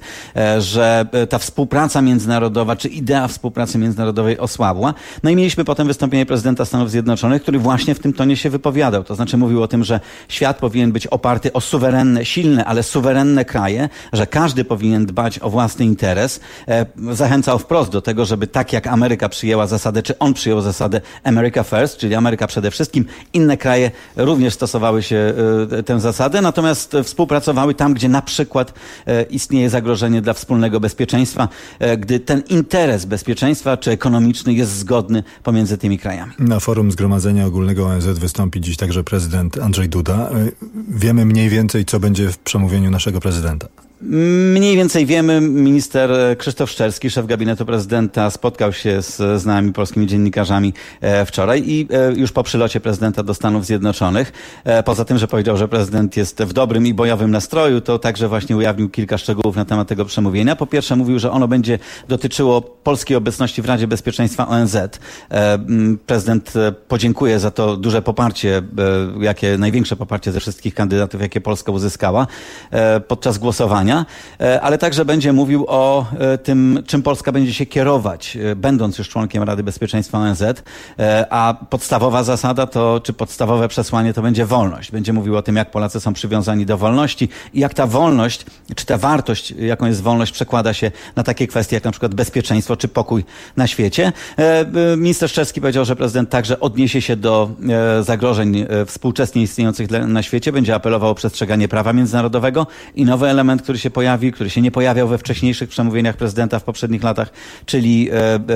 [SPEAKER 8] że ta współpraca międzynarodowa, czy idea współpracy międzynarodowej osłabła. No i mieliśmy potem wystąpienie prezydenta Stanów Zjednoczonych, który właśnie w tym tonie się wypowiadał. To znaczy mówił o tym, że świat powinien być oparty o suwerenne, silne, ale suwerenne kraje, że każdy powinien dbać o własny interes. Zachęcał wprost do tego, żeby tak jak Ameryka przyjęła zasadę, czy on przyjął zasadę America First, czyli Ameryka przede wszystkim, inne kraje również stosowały się tę zasadę, natomiast współpracowały tam, gdzie na przykład istnieje zagrożenie dla wspólnego bezpieczeństwa, gdy ten interes bezpieczeństwa czy ekonomiczny jest zgodny pomiędzy tymi krajami.
[SPEAKER 5] Na forum Zgromadzenia Ogólnego ONZ wystąpi dziś także prezydent Andrzej Duda. Wiemy mniej więcej, co będzie w przemówieniu naszego prezydenta.
[SPEAKER 8] Mniej więcej wiemy. Minister Krzysztof Szczerski, szef gabinetu prezydenta, spotkał się z znanymi polskimi dziennikarzami wczoraj i już po przylocie prezydenta do Stanów Zjednoczonych. Poza tym, że powiedział, że prezydent jest w dobrym i bojowym nastroju, to także właśnie ujawnił kilka szczegółów na temat tego przemówienia. Po pierwsze mówił, że ono będzie dotyczyło polskiej obecności w Radzie Bezpieczeństwa ONZ. Prezydent podziękuje za to duże poparcie, największe poparcie ze wszystkich kandydatów, jakie Polska uzyskała podczas głosowania. Ale także będzie mówił o tym, czym Polska będzie się kierować, będąc już członkiem Rady Bezpieczeństwa ONZ, a podstawowa zasada czy podstawowe przesłanie to będzie wolność. Będzie mówił o tym, jak Polacy są przywiązani do wolności i jak ta wolność, czy ta wartość, jaką jest wolność, przekłada się na takie kwestie, jak na przykład bezpieczeństwo czy pokój na świecie. Minister Szczerski powiedział, że prezydent także odniesie się do zagrożeń współczesnie istniejących na świecie, będzie apelował o przestrzeganie prawa międzynarodowego i nowy element, który się nie pojawiał we wcześniejszych przemówieniach prezydenta w poprzednich latach, czyli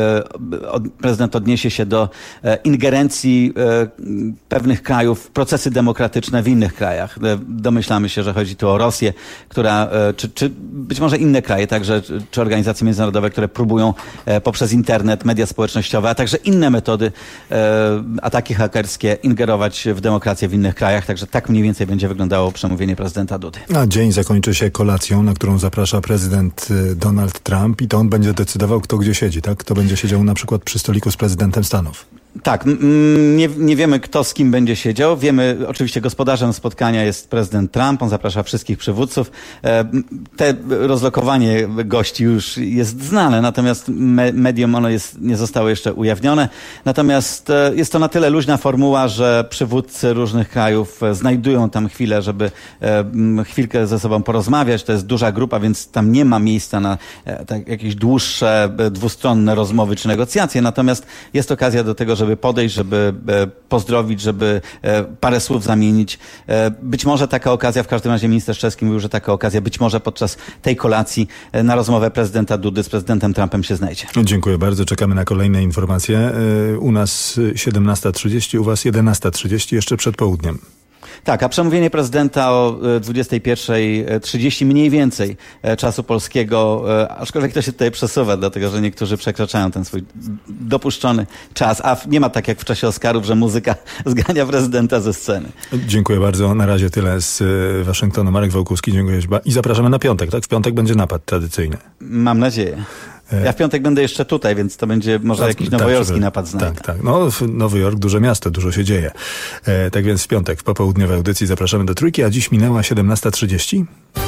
[SPEAKER 8] prezydent odniesie się do ingerencji pewnych krajów w procesy demokratyczne w innych krajach. Domyślamy się, że chodzi tu o Rosję, która, czy być może inne kraje także, czy organizacje międzynarodowe, które próbują poprzez internet, media społecznościowe, a także inne metody, ataki hakerskie, ingerować w demokrację w innych krajach. Także tak mniej więcej będzie wyglądało przemówienie prezydenta Dudy.
[SPEAKER 5] A dzień zakończy się kolacją delegacją, na którą zaprasza prezydent Donald Trump i to on będzie decydował, kto gdzie siedzi, tak? Kto będzie siedział na przykład przy stoliku z prezydentem Stanów.
[SPEAKER 8] Tak, nie wiemy, kto z kim będzie siedział. Wiemy, oczywiście gospodarzem spotkania jest prezydent Trump, on zaprasza wszystkich przywódców. Te rozlokowanie gości już jest znane, natomiast mediom ono nie zostało jeszcze ujawnione. Natomiast jest to na tyle luźna formuła, że przywódcy różnych krajów znajdują tam chwilę, żeby chwilkę ze sobą porozmawiać. To jest duża grupa, więc tam nie ma miejsca na jakieś dłuższe, dwustronne rozmowy czy negocjacje. Natomiast jest okazja do tego, żeby podejść, żeby pozdrowić, żeby parę słów zamienić. Być może taka okazja, w każdym razie minister Szczerski mówił, że taka okazja być może podczas tej kolacji na rozmowę prezydenta Dudy z prezydentem Trumpem się znajdzie.
[SPEAKER 5] Dziękuję bardzo, czekamy na kolejne informacje. U nas 17:30, u was 11:30, jeszcze przed południem.
[SPEAKER 8] Tak, a przemówienie prezydenta o 21:30 mniej więcej czasu polskiego, aczkolwiek to się tutaj przesuwa, dlatego że niektórzy przekraczają ten swój dopuszczony czas, a nie ma tak jak w czasie Oscarów, że muzyka zgania prezydenta ze sceny.
[SPEAKER 5] Dziękuję bardzo, na razie tyle z Waszyngtonu. Marek Wołkuski, dziękuję i zapraszamy na piątek, tak? W piątek będzie napad tradycyjny.
[SPEAKER 8] Mam nadzieję. Ja w piątek będę jeszcze tutaj, więc to będzie może jakiś nowojorski napad znajdę.
[SPEAKER 5] Tak. No, Nowy Jork, duże miasto, dużo się dzieje. Tak więc w piątek w popołudniowej audycji zapraszamy do Trójki, a dziś minęła 17:30.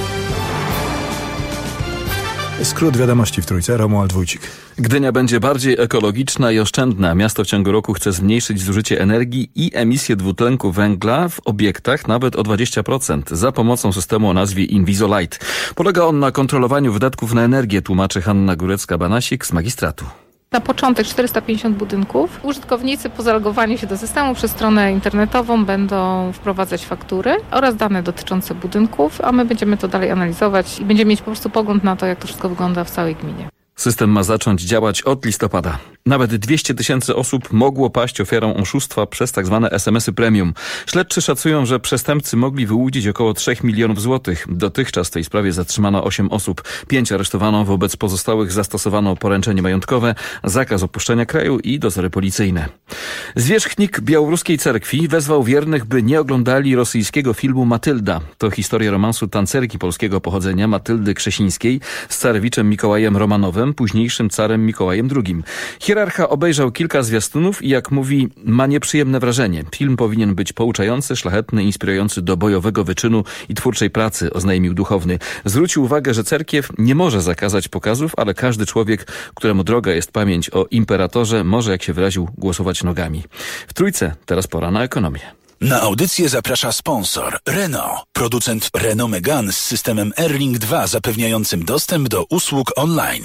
[SPEAKER 5] Skrót wiadomości w Trójce, Romuald Wójcik.
[SPEAKER 12] Gdynia będzie bardziej ekologiczna i oszczędna. Miasto w ciągu roku chce zmniejszyć zużycie energii i emisję dwutlenku węgla w obiektach nawet o 20% za pomocą systemu o nazwie Invisolite. Polega on na kontrolowaniu wydatków na energię, tłumaczy Hanna Górecka-Banasik z magistratu.
[SPEAKER 13] Na początek 450 budynków. Użytkownicy po zalogowaniu się do systemu przez stronę internetową będą wprowadzać faktury oraz dane dotyczące budynków, a my będziemy to dalej analizować i będziemy mieć po prostu pogląd na to, jak to wszystko wygląda w całej gminie.
[SPEAKER 12] System ma zacząć działać od listopada. Nawet 200 000 osób mogło paść ofiarą oszustwa przez tzw. SMS-y premium. Śledczy szacują, że przestępcy mogli wyłudzić około 3 milionów złotych. Dotychczas w tej sprawie zatrzymano 8 osób. 5 aresztowano, wobec pozostałych zastosowano poręczenie majątkowe, zakaz opuszczenia kraju i dozory policyjne. Zwierzchnik białoruskiej cerkwi wezwał wiernych, by nie oglądali rosyjskiego filmu Matylda. To historia romansu tancerki polskiego pochodzenia Matyldy Krzesińskiej z carewiczem Mikołajem Romanowem, późniejszym carem Mikołajem II. Hierarcha obejrzał kilka zwiastunów i jak mówi, ma nieprzyjemne wrażenie. Film powinien być pouczający, szlachetny, inspirujący do bojowego wyczynu i twórczej pracy, oznajmił duchowny. Zwrócił uwagę, że cerkiew nie może zakazać pokazów, ale każdy człowiek, któremu droga jest pamięć o imperatorze, może, jak się wyraził, głosować nogami. W Trójce teraz pora na ekonomię.
[SPEAKER 1] Na audycję zaprasza sponsor Renault, producent Renault Megane z systemem Airlink 2 zapewniającym dostęp do usług online.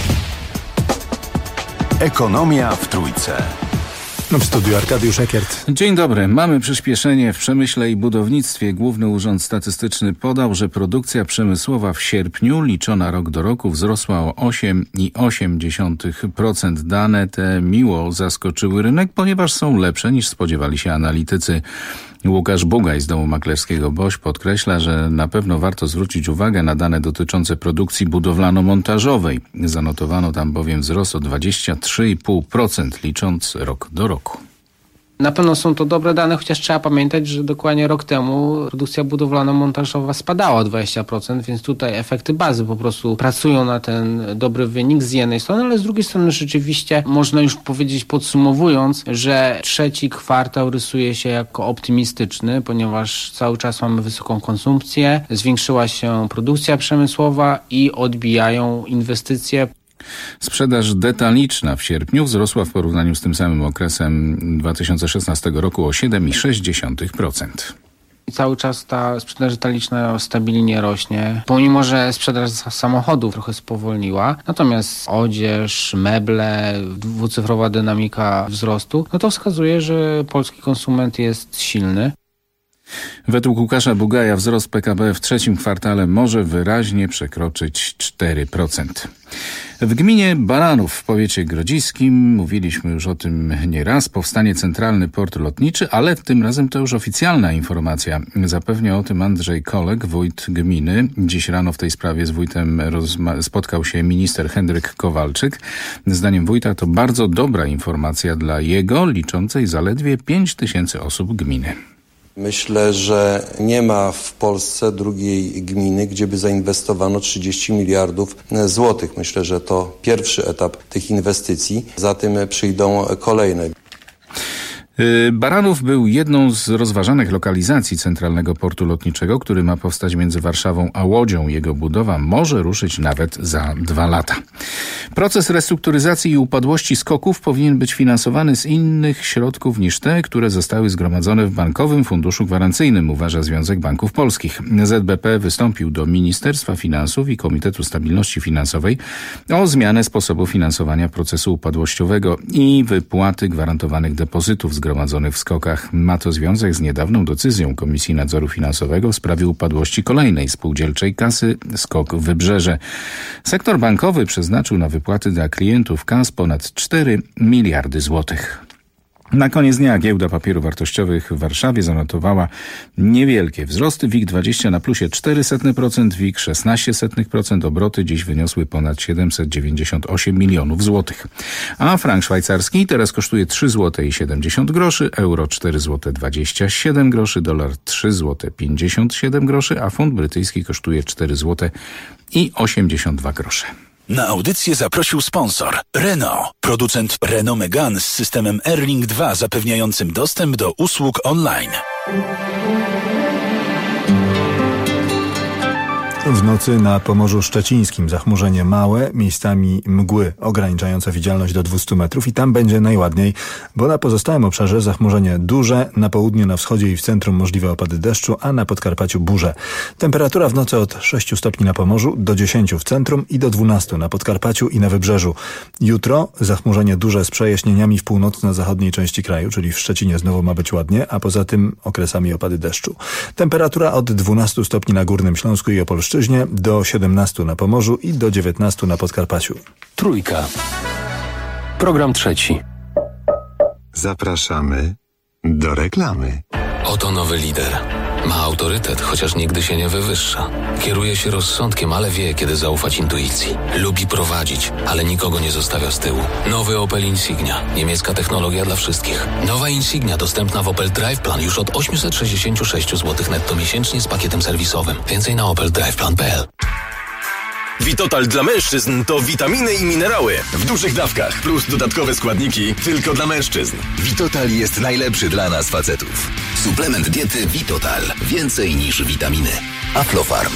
[SPEAKER 4] Ekonomia w Trójce.
[SPEAKER 5] W studiu Arkadiusz Ekiert.
[SPEAKER 14] Dzień dobry. Mamy przyspieszenie w przemyśle i budownictwie. Główny Urząd Statystyczny podał, że produkcja przemysłowa w sierpniu, liczona rok do roku, wzrosła o 8,8%. Dane te miło zaskoczyły rynek, ponieważ są lepsze niż spodziewali się analitycy. Łukasz Bugaj z domu maklerskiego BOŚ podkreśla, że na pewno warto zwrócić uwagę na dane dotyczące produkcji budowlano-montażowej. Zanotowano tam bowiem wzrost o 23,5%, licząc rok do roku.
[SPEAKER 15] Na pewno są to dobre dane, chociaż trzeba pamiętać, że dokładnie rok temu produkcja budowlano-montażowa spadała o 20%, więc tutaj efekty bazy po prostu pracują na ten dobry wynik z jednej strony, ale z drugiej strony rzeczywiście można już powiedzieć, podsumowując, że trzeci kwartał rysuje się jako optymistyczny, ponieważ cały czas mamy wysoką konsumpcję, zwiększyła się produkcja przemysłowa i odbijają inwestycje.
[SPEAKER 14] Sprzedaż detaliczna w sierpniu wzrosła w porównaniu z tym samym okresem 2016 roku o 7,6%.
[SPEAKER 15] Cały czas ta sprzedaż detaliczna stabilnie rośnie, pomimo że sprzedaż samochodów trochę spowolniła. Natomiast odzież, meble, dwucyfrowa dynamika wzrostu, no to wskazuje, że polski konsument jest silny.
[SPEAKER 14] Według Łukasza Bugaja wzrost PKB w trzecim kwartale może wyraźnie przekroczyć 4%. W gminie Baranów w powiecie grodziskim, mówiliśmy już o tym nieraz, powstanie centralny port lotniczy, ale tym razem to już oficjalna informacja. Zapewnia o tym Andrzej Kolek, wójt gminy. Dziś rano w tej sprawie z wójtem spotkał się minister Henryk Kowalczyk. Zdaniem wójta to bardzo dobra informacja dla jego, liczącej zaledwie 5 000 osób gminy.
[SPEAKER 16] Myślę, że nie ma w Polsce drugiej gminy, gdzie by zainwestowano 30 miliardów złotych. Myślę, że to pierwszy etap tych inwestycji. Za tym przyjdą kolejne.
[SPEAKER 14] Baranów był jedną z rozważanych lokalizacji Centralnego Portu Lotniczego, który ma powstać między Warszawą a Łodzią. Jego budowa może ruszyć nawet za 2 lata. Proces restrukturyzacji i upadłości SKOK-ów powinien być finansowany z innych środków niż te, które zostały zgromadzone w Bankowym Funduszu Gwarancyjnym, uważa Związek Banków Polskich. ZBP wystąpił do Ministerstwa Finansów i Komitetu Stabilności Finansowej o zmianę sposobu finansowania procesu upadłościowego i wypłaty gwarantowanych depozytów zgromadzonych w SKOK-ach. Ma to związek z niedawną decyzją Komisji Nadzoru Finansowego w sprawie upadłości kolejnej spółdzielczej kasy SKOK Wybrzeże. Sektor bankowy przeznaczył na wypłaty dla klientów kas ponad 4 miliardy złotych. Na koniec dnia giełda papierów wartościowych w Warszawie zanotowała niewielkie wzrosty. WIG20 na plusie 0,04%, WIG 0,16%. Obroty dziś wyniosły ponad 798 milionów złotych. A frank szwajcarski teraz kosztuje 3,70 zł, euro 4,27 zł, dolar 3,57 zł, a funt brytyjski kosztuje 4,82 zł.
[SPEAKER 1] Na audycję zaprosił sponsor Renault, producent Renault Megane z systemem Airlink 2 zapewniającym dostęp do usług online.
[SPEAKER 5] W nocy na Pomorzu Szczecińskim zachmurzenie małe, miejscami mgły ograniczające widzialność do 200 metrów i tam będzie najładniej, bo na pozostałym obszarze zachmurzenie duże, na południu, na wschodzie i w centrum możliwe opady deszczu, a na Podkarpaciu burze. Temperatura w nocy od 6 stopni na Pomorzu do 10 w centrum i do 12 na Podkarpaciu i na Wybrzeżu. Jutro zachmurzenie duże z przejaśnieniami w północno-zachodniej części kraju, czyli w Szczecinie znowu ma być ładnie, a poza tym okresami opady deszczu. Temperatura od 12 stopni na Górnym Śląsku i Opolszczyźnie, do 17 na Pomorzu i do 19 na Podkarpaciu.
[SPEAKER 24] Trójka. Program trzeci.
[SPEAKER 4] Zapraszamy do reklamy.
[SPEAKER 24] Oto nowy lider. Ma autorytet, chociaż nigdy się nie wywyższa. Kieruje się rozsądkiem, ale wie, kiedy zaufać intuicji. Lubi prowadzić, ale nikogo nie zostawia z tyłu. Nowy Opel Insignia. Niemiecka technologia dla wszystkich. Nowa Insignia dostępna w Opel Drive Plan już od 866 zł netto miesięcznie z pakietem serwisowym. Więcej na opeldriveplan.pl.
[SPEAKER 17] Vitotal dla mężczyzn to witaminy i minerały w dużych dawkach plus dodatkowe składniki tylko dla mężczyzn.
[SPEAKER 1] Vitotal jest najlepszy dla nas facetów. Suplement diety Vitotal. Więcej niż witaminy. Aflofarm.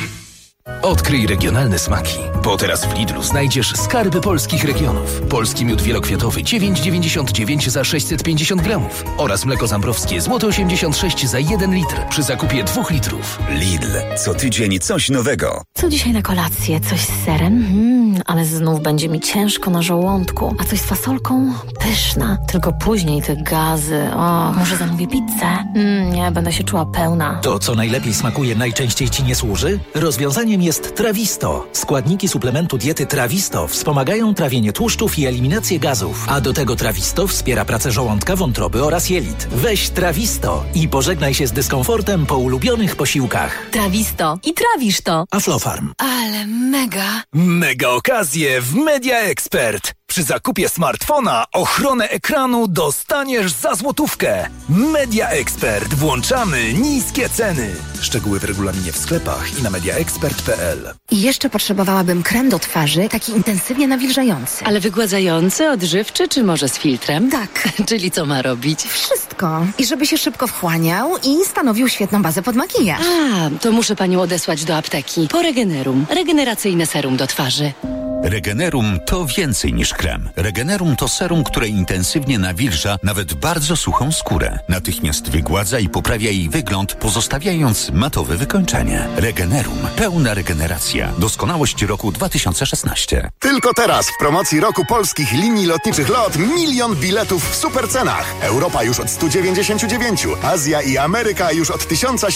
[SPEAKER 24] Odkryj regionalne smaki, bo teraz w Lidlu znajdziesz skarby polskich regionów. Polski miód wielokwiatowy 9,99 za 650 gramów oraz mleko zambrowskie złote 86 za 1 litr przy zakupie 2 litrów.
[SPEAKER 1] Lidl. Co tydzień coś nowego.
[SPEAKER 18] Co dzisiaj na kolację? Coś z serem? Ale znów będzie mi ciężko na żołądku. A coś z fasolką? Pyszna. Tylko później te gazy. Może zamówię pizzę? Nie, będę się czuła pełna.
[SPEAKER 19] To, co najlepiej smakuje, najczęściej ci nie służy? Rozwiązaniem jest Trawisto. Składniki suplementu diety Trawisto wspomagają trawienie tłuszczów i eliminację gazów. A do tego Trawisto wspiera pracę żołądka, wątroby oraz jelit. Weź Trawisto i pożegnaj się z dyskomfortem po ulubionych posiłkach.
[SPEAKER 18] Trawisto. I trawisz to.
[SPEAKER 19] Aflofarm.
[SPEAKER 18] Ale mega.
[SPEAKER 1] Mega okazje w Media Expert. Przy zakupie smartfona ochronę ekranu dostaniesz za złotówkę. Media Expert. Włączamy niskie ceny. Szczegóły w regulaminie w sklepach i na mediaexpert.pl.
[SPEAKER 20] I jeszcze potrzebowałabym krem do twarzy, taki intensywnie nawilżający.
[SPEAKER 21] Ale wygładzający, odżywczy czy może z filtrem?
[SPEAKER 20] Tak.
[SPEAKER 21] Czyli co ma robić?
[SPEAKER 20] Wszystko. I żeby się szybko wchłaniał i stanowił świetną bazę pod makijaż.
[SPEAKER 21] To muszę panią odesłać do apteki. Po Regenerum. Regeneracyjne serum do twarzy.
[SPEAKER 28] Regenerum to więcej niż krem. Regenerum to serum, które intensywnie nawilża nawet bardzo suchą skórę. Natychmiast wygładza i poprawia jej wygląd, pozostawiając matowe wykończenie. Regenerum. Pełna regeneracja. Doskonałość roku 2016.
[SPEAKER 22] Tylko teraz w promocji roku polskich linii lotniczych LOT 1 000 000 biletów w supercenach. Europa już od 199, Azja i Ameryka już od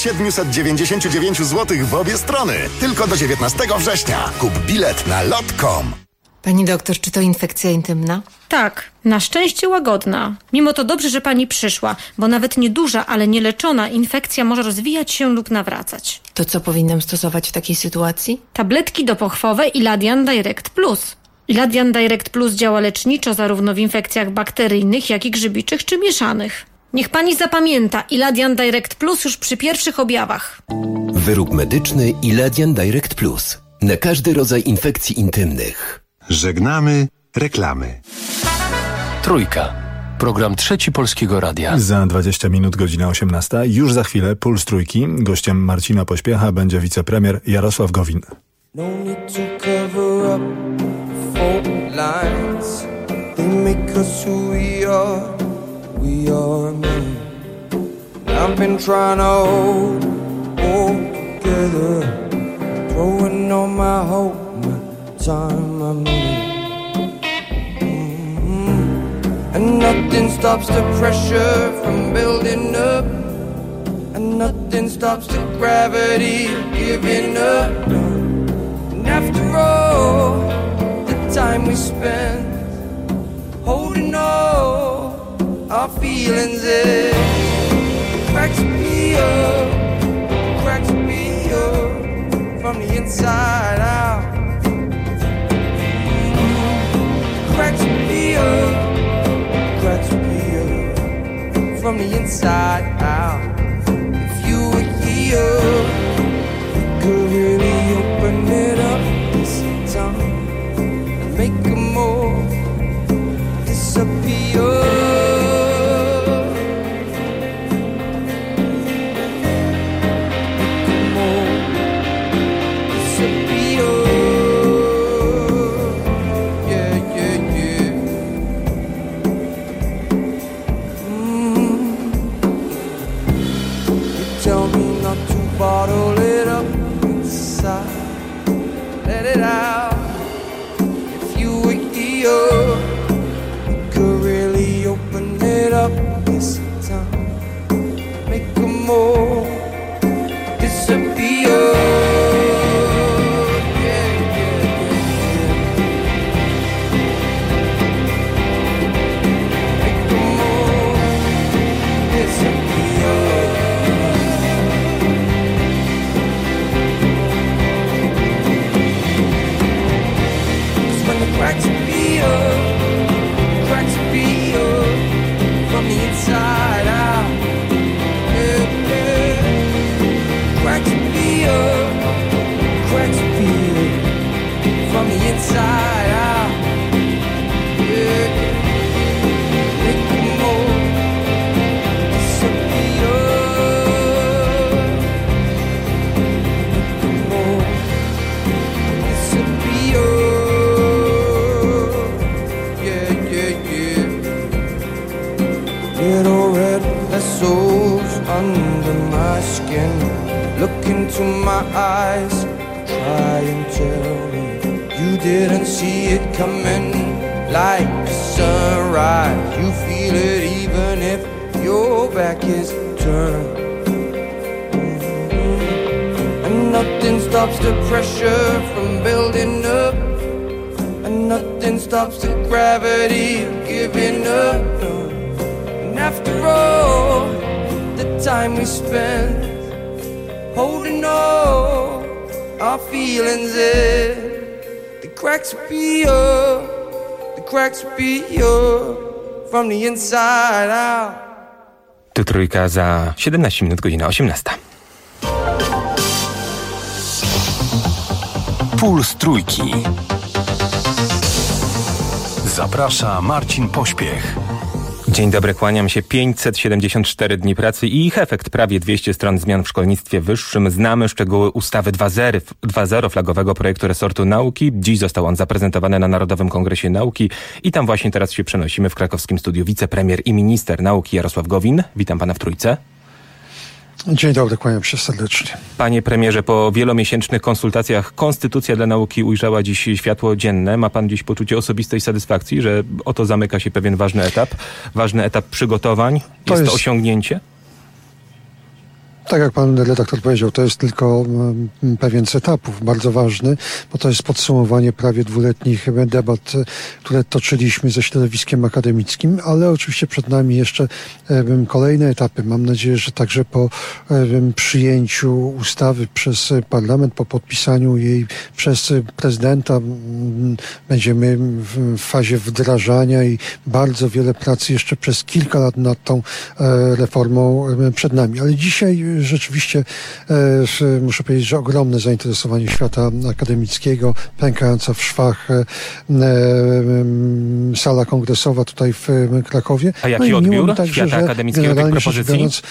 [SPEAKER 22] 1799 zł w obie strony. Tylko do 19 września. Kup bilet na lot.com.
[SPEAKER 23] Pani doktor, czy to infekcja intymna?
[SPEAKER 25] Tak, na szczęście łagodna. Mimo to dobrze, że pani przyszła, bo nawet nieduża, ale nieleczona infekcja może rozwijać się lub nawracać.
[SPEAKER 23] To co powinnam stosować w takiej sytuacji?
[SPEAKER 25] Tabletki dopochwowe Iladian Direct Plus. Iladian Direct Plus działa leczniczo zarówno w infekcjach bakteryjnych, jak i grzybiczych czy mieszanych. Niech pani zapamięta, Iladian Direct Plus już przy pierwszych objawach.
[SPEAKER 2] Wyrób medyczny Iladian Direct Plus. Na każdy rodzaj infekcji intymnych.
[SPEAKER 4] Żegnamy reklamy.
[SPEAKER 3] Trójka. Program Trzeci Polskiego Radia.
[SPEAKER 5] Za 20 minut, godzina 18. Już za chwilę Puls Trójki. Gościem Marcina Pośpiecha będzie wicepremier Jarosław Gowin.
[SPEAKER 6] No need to cover up fault lines. They make us who we are men. I've been trying to hold together, throwing all my hope, my time, my money. And nothing stops the pressure from building up, and nothing stops the gravity of giving up. And after all the time we spend holding all our feelings, it cracks me up from the inside out. Cracks me up from the inside out. If you were here, you could really open it up this time and make them all disappear. Bottle it up inside, let it out. If you were here, you could really open it up this time, make them all disappear. Cracks me up from the inside out. Yeah, yeah. Cracks me up from the inside out. Yeah, yeah. Make them all disappear. Make them all disappear. Little red vessels under my skin, look into my eyes, try and tell me you didn't see it coming. Like a sunrise, you feel it even if your back is turned. And nothing stops the pressure from building up, and nothing stops the gravity of giving up. After all the time we spent holding all our feelings in, the cracks be up from the inside out.
[SPEAKER 7] Tu Trójka za 17 minut, godzina 18.
[SPEAKER 3] Puls Trójki. Zaprasza Marcin Pośpiech.
[SPEAKER 7] Dzień dobry, kłaniam się. 574 dni pracy i ich efekt. Prawie 200 stron zmian w szkolnictwie wyższym. Znamy szczegóły ustawy 2.0 flagowego projektu resortu nauki. Dziś został on zaprezentowany na Narodowym Kongresie Nauki i tam właśnie teraz się przenosimy w krakowskim studiu wicepremier i minister nauki Jarosław Gowin. Witam pana w Trójce.
[SPEAKER 9] Dzień dobry, kłaniam się serdecznie.
[SPEAKER 7] Panie premierze, po wielomiesięcznych konsultacjach Konstytucja dla nauki ujrzała dziś światło dzienne. Ma pan dziś poczucie osobistej satysfakcji, że oto zamyka się pewien ważny etap przygotowań? Jest to osiągnięcie?
[SPEAKER 9] Tak jak pan redaktor powiedział, to jest tylko pewien z etapów, bardzo ważny, bo to jest podsumowanie prawie 2-letnich debat, które toczyliśmy ze środowiskiem akademickim, ale oczywiście przed nami jeszcze kolejne etapy. Mam nadzieję, że także po przyjęciu ustawy przez parlament, po podpisaniu jej przez prezydenta będziemy w fazie wdrażania i bardzo wiele pracy jeszcze przez kilka lat nad tą reformą przed nami. Ale dzisiaj rzeczywiście muszę powiedzieć, że ogromne zainteresowanie świata akademickiego, pękająca w szwach sala kongresowa tutaj w Krakowie.
[SPEAKER 7] A jaki odbiór świata akademickiego tych propozycji? Biorąc,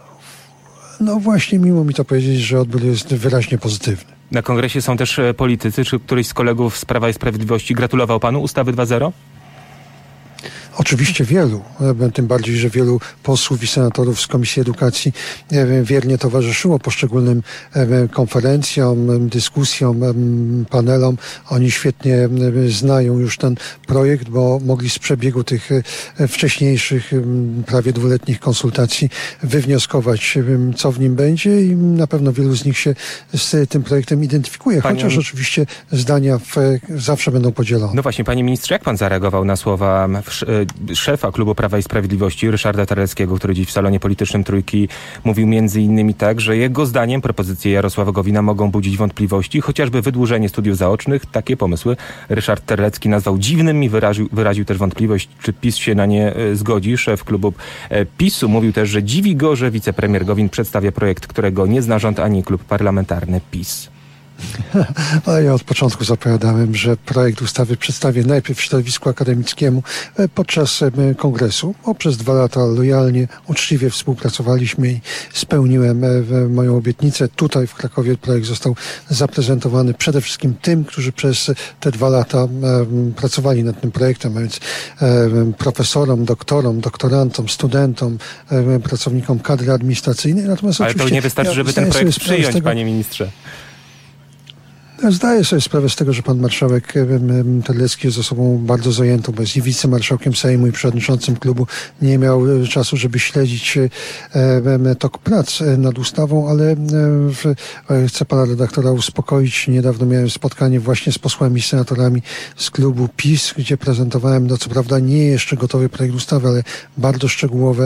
[SPEAKER 9] no właśnie, miło mi to powiedzieć, że odbiór jest wyraźnie pozytywny.
[SPEAKER 7] Na kongresie są też politycy, czy któryś z kolegów z Prawa i Sprawiedliwości gratulował panu ustawy 2.0?
[SPEAKER 9] Oczywiście wielu, tym bardziej, że wielu posłów i senatorów z Komisji Edukacji wiernie towarzyszyło poszczególnym konferencjom, dyskusjom, panelom. Oni świetnie znają już ten projekt, bo mogli z przebiegu tych wcześniejszych, prawie 2-letnich konsultacji wywnioskować, co w nim będzie i na pewno wielu z nich się z tym projektem identyfikuje, chociaż oczywiście zdania zawsze będą podzielone.
[SPEAKER 7] No właśnie, panie ministrze, jak pan zareagował na słowa szefa Klubu Prawa i Sprawiedliwości, Ryszarda Terleckiego, który dziś w salonie politycznym Trójki mówił między innymi tak, że jego zdaniem propozycje Jarosława Gowina mogą budzić wątpliwości, chociażby wydłużenie studiów zaocznych. Takie pomysły Ryszard Terlecki nazwał dziwnym i wyraził też wątpliwość, czy PiS się na nie zgodzi. Szef klubu PiS-u mówił też, że dziwi go, że wicepremier Gowin przedstawia projekt, którego nie zna rząd ani klub parlamentarny PiS.
[SPEAKER 9] Ale ja od początku zapowiadałem, że projekt ustawy przedstawię najpierw w środowisku akademickiemu podczas kongresu, bo przez 2 lata lojalnie, uczciwie współpracowaliśmy i spełniłem moją obietnicę. Tutaj w Krakowie projekt został zaprezentowany przede wszystkim tym, którzy przez te 2 lata pracowali nad tym projektem, a więc profesorom, doktorom, doktorantom, studentom, pracownikom kadry administracyjnej. Natomiast
[SPEAKER 7] ale to nie wystarczy, żeby ten projekt przyjąć, panie ministrze.
[SPEAKER 9] Zdaję sobie sprawę z tego, że pan marszałek Terlecki jest osobą bardzo zajętą, bo jest i wicemarszałkiem Sejmu i przewodniczącym klubu. Nie miał czasu, żeby śledzić tok prac nad ustawą, ale chcę pana redaktora uspokoić. Niedawno miałem spotkanie właśnie z posłami i senatorami z klubu PiS, gdzie prezentowałem, no co prawda nie jeszcze gotowy projekt ustawy, ale bardzo szczegółowe